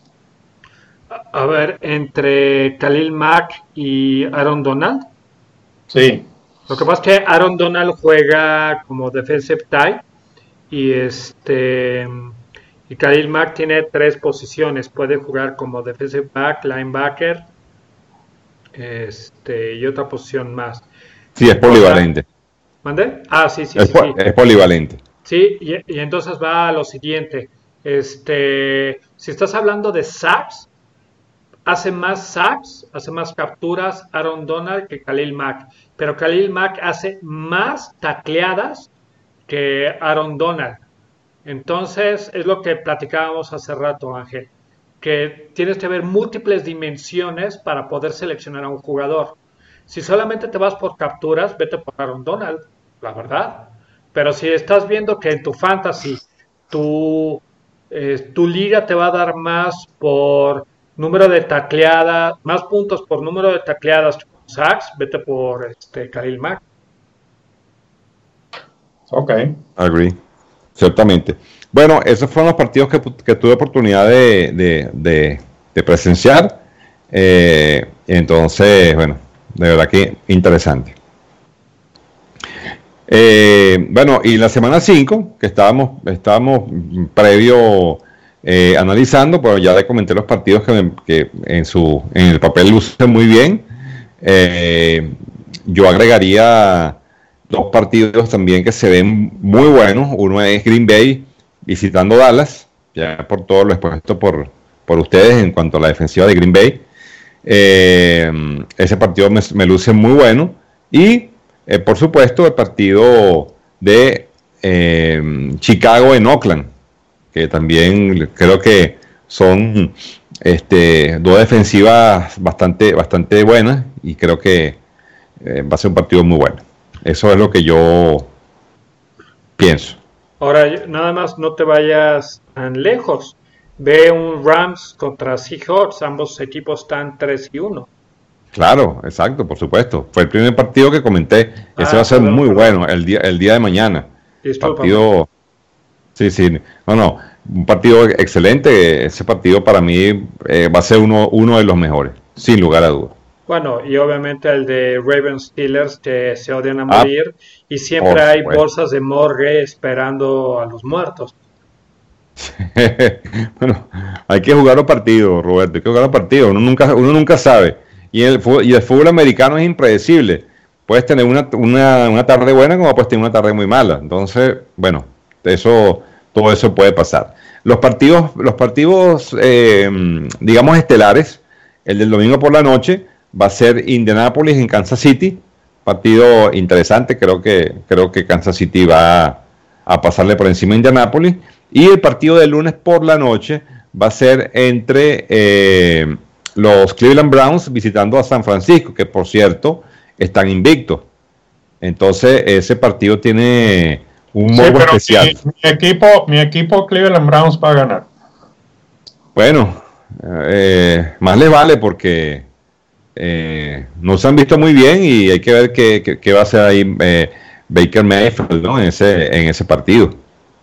A ver, entre Khalil Mack y Aaron Donald. Sí. Lo que pasa es que Aaron Donald juega como defensive tackle y este y Khalil Mack tiene tres posiciones. Puede jugar como defensive back, linebacker, este y otra posición más. Sí, es polivalente. ¿Mande? Ah, sí, sí, es, sí, po sí. Es polivalente. Sí, y, y entonces va a lo siguiente. Este, si estás hablando de sacks, hace más sacks, hace más capturas Aaron Donald que Khalil Mack. Pero Khalil Mack hace más tacleadas que Aaron Donald. Entonces, es lo que platicábamos hace rato, Ángel, que tienes que ver múltiples dimensiones para poder seleccionar a un jugador. Si solamente te vas por capturas, vete por Aaron Donald, la verdad. Pero si estás viendo que en tu fantasy, tu, eh, tu liga te va a dar más por número de tacleadas, más puntos por número de tacleadas que por sacks, vete por este Khalil Mack. Ok. Agree. Ciertamente. Bueno, esos fueron los partidos que, que tuve oportunidad de, de, de, de presenciar. Eh, entonces, bueno, de verdad que interesante. Eh, bueno, y la semana cinco, que estábamos, estábamos previo eh, analizando, pero ya le comenté los partidos que, me, que en, su, en el papel lucen muy bien. Eh, yo agregaría dos partidos también que se ven muy buenos. Uno es Green Bay visitando Dallas, ya por todo lo expuesto por, por ustedes en cuanto a la defensiva de Green Bay. Eh, ese partido me, me luce muy bueno. Y eh, por supuesto el partido de eh, Chicago en Oakland, que también creo que son este, dos defensivas bastante, bastante buenas y creo que eh, va a ser un partido muy bueno. Eso es lo que yo pienso. Ahora, nada más no te vayas tan lejos. Ve un Rams contra Seahawks, ambos equipos están tres y uno. Claro, exacto, por supuesto. Fue el primer partido que comenté. Ese ah, va a ser perdón, muy perdón. bueno el día, el día de mañana. Disculpa. Partido, sí, sí, no, no, un partido excelente. Ese partido para mí eh, va a ser uno, uno de los mejores, sin lugar a dudas. Bueno, y obviamente el de Ravens Steelers, que se odian a morir, ah, y siempre hay supuesto. bolsas de morgue esperando a los muertos. Bueno, hay que jugar los partidos, Roberto, hay que jugar los partidos, uno nunca, uno nunca sabe. Y el, y el fútbol americano es impredecible. Puedes tener una, una, una tarde buena como puedes tener una tarde muy mala. Entonces, bueno, eso, todo eso puede pasar. Los partidos, los partidos eh, digamos, estelares, el del domingo por la noche, va a ser Indianapolis en Kansas City. Partido interesante, creo que, creo que Kansas City va a, a pasarle por encima a Indianapolis. Y el partido del lunes por la noche va a ser entre eh, los Cleveland Browns visitando a San Francisco, que por cierto están invictos. Entonces ese partido tiene un modo sí, especial. Mi, mi equipo, mi equipo Cleveland Browns va a ganar. Bueno, eh, más les vale porque eh, no se han visto muy bien y hay que ver qué, qué, qué va a hacer ahí eh, Baker Mayfield, ¿no? en ese en ese partido.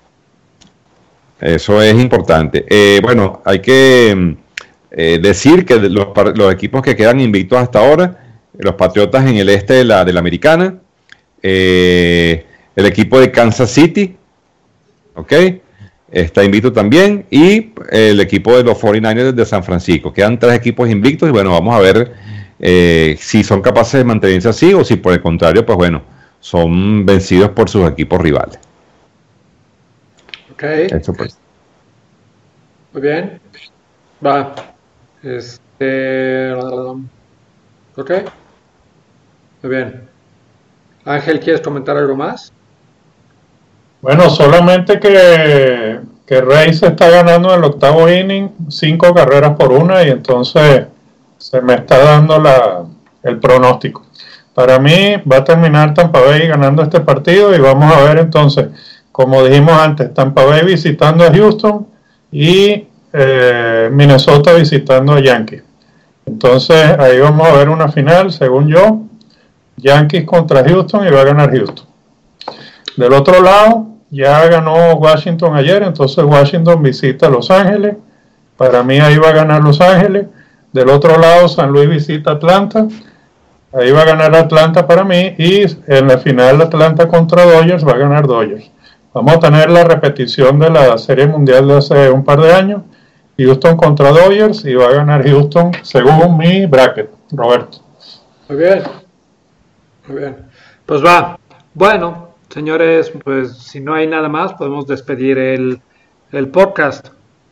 Eso es importante. Eh, bueno, hay que eh, decir que los, los equipos que quedan invictos hasta ahora, los Patriotas en el este de la, de la Americana, eh, el equipo de Kansas City, ¿ok? está invicto también, y el equipo de los cuarenta y nueve ers de San Francisco. Quedan tres equipos invictos y bueno, vamos a ver eh, si son capaces de mantenerse así o si por el contrario, pues bueno, son vencidos por sus equipos rivales. Ok. Eso pues. Muy bien. Va. Este. Ok. Muy bien. Ángel, ¿quieres comentar algo más? Bueno, solamente que, que Reyes está ganando en el octavo inning, cinco carreras por una, y entonces se me está dando la, el pronóstico. Para mí va a terminar Tampa Bay ganando este partido y vamos a ver entonces, como dijimos antes, Tampa Bay visitando a Houston y eh, Minnesota visitando a Yankees. Entonces ahí vamos a ver una final, según yo, Yankees contra Houston y va a ganar Houston. Del otro lado, ya ganó Washington ayer, entonces Washington visita Los Ángeles. Para mí ahí va a ganar Los Ángeles. Del otro lado, San Luis visita Atlanta. Ahí va a ganar Atlanta para mí. Y en la final Atlanta contra Dodgers va a ganar Dodgers. Vamos a tener la repetición de la Serie Mundial de hace un par de años. Houston contra Dodgers y va a ganar Houston según mi bracket, Roberto. Muy bien. Muy bien. Pues va. Bueno, señores, pues si no hay nada más, podemos despedir el, el podcast.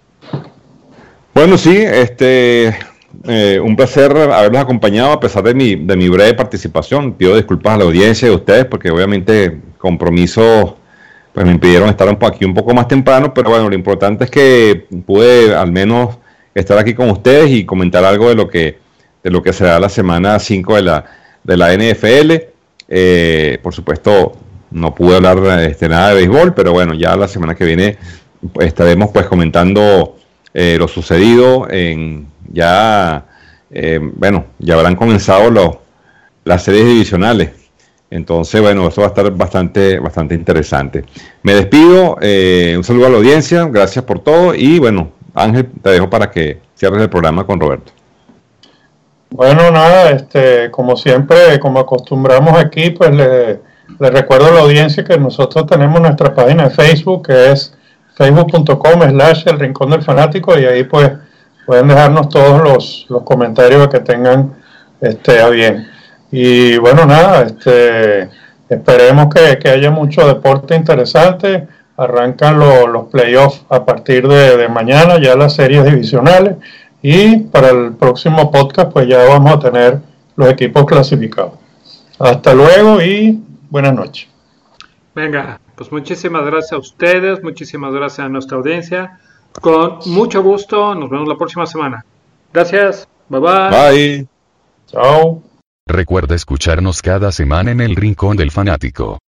Bueno, sí, este, eh, un placer haberlos acompañado a pesar de mi, de mi breve participación. Pido disculpas a la audiencia y a ustedes porque obviamente compromisos pues me impidieron estar un po- aquí un poco más temprano, pero bueno, lo importante es que pude al menos estar aquí con ustedes y comentar algo de lo que de lo que será la semana cinco de la de la N F L. Eh, por supuesto, no pude hablar este, nada de béisbol, pero bueno, ya la semana que viene pues, estaremos pues comentando eh, lo sucedido en ya eh, bueno, ya habrán comenzado los las series divisionales. Entonces, bueno, eso va a estar bastante, bastante interesante. Me despido, eh, un saludo a la audiencia, gracias por todo y bueno, Ángel, te dejo para que cierres el programa con Roberto. Bueno, nada, este, como siempre, como acostumbramos aquí, pues le, le recuerdo a la audiencia que nosotros tenemos nuestra página de Facebook, que es facebook punto com slash el rincón del fanático, y ahí pues pueden dejarnos todos los, los comentarios que tengan este, a bien. Y bueno, nada, este, esperemos que, que haya mucho deporte interesante. Arrancan lo, los playoffs a partir de, de mañana, ya las series divisionales, y para el próximo podcast pues ya vamos a tener los equipos clasificados. Hasta luego y buenas noches. Venga, pues muchísimas gracias a ustedes, muchísimas gracias a nuestra audiencia. Con mucho gusto, nos vemos la próxima semana. Gracias, bye bye. Bye. Chao. Recuerda escucharnos cada semana en El Rincón del Fanático.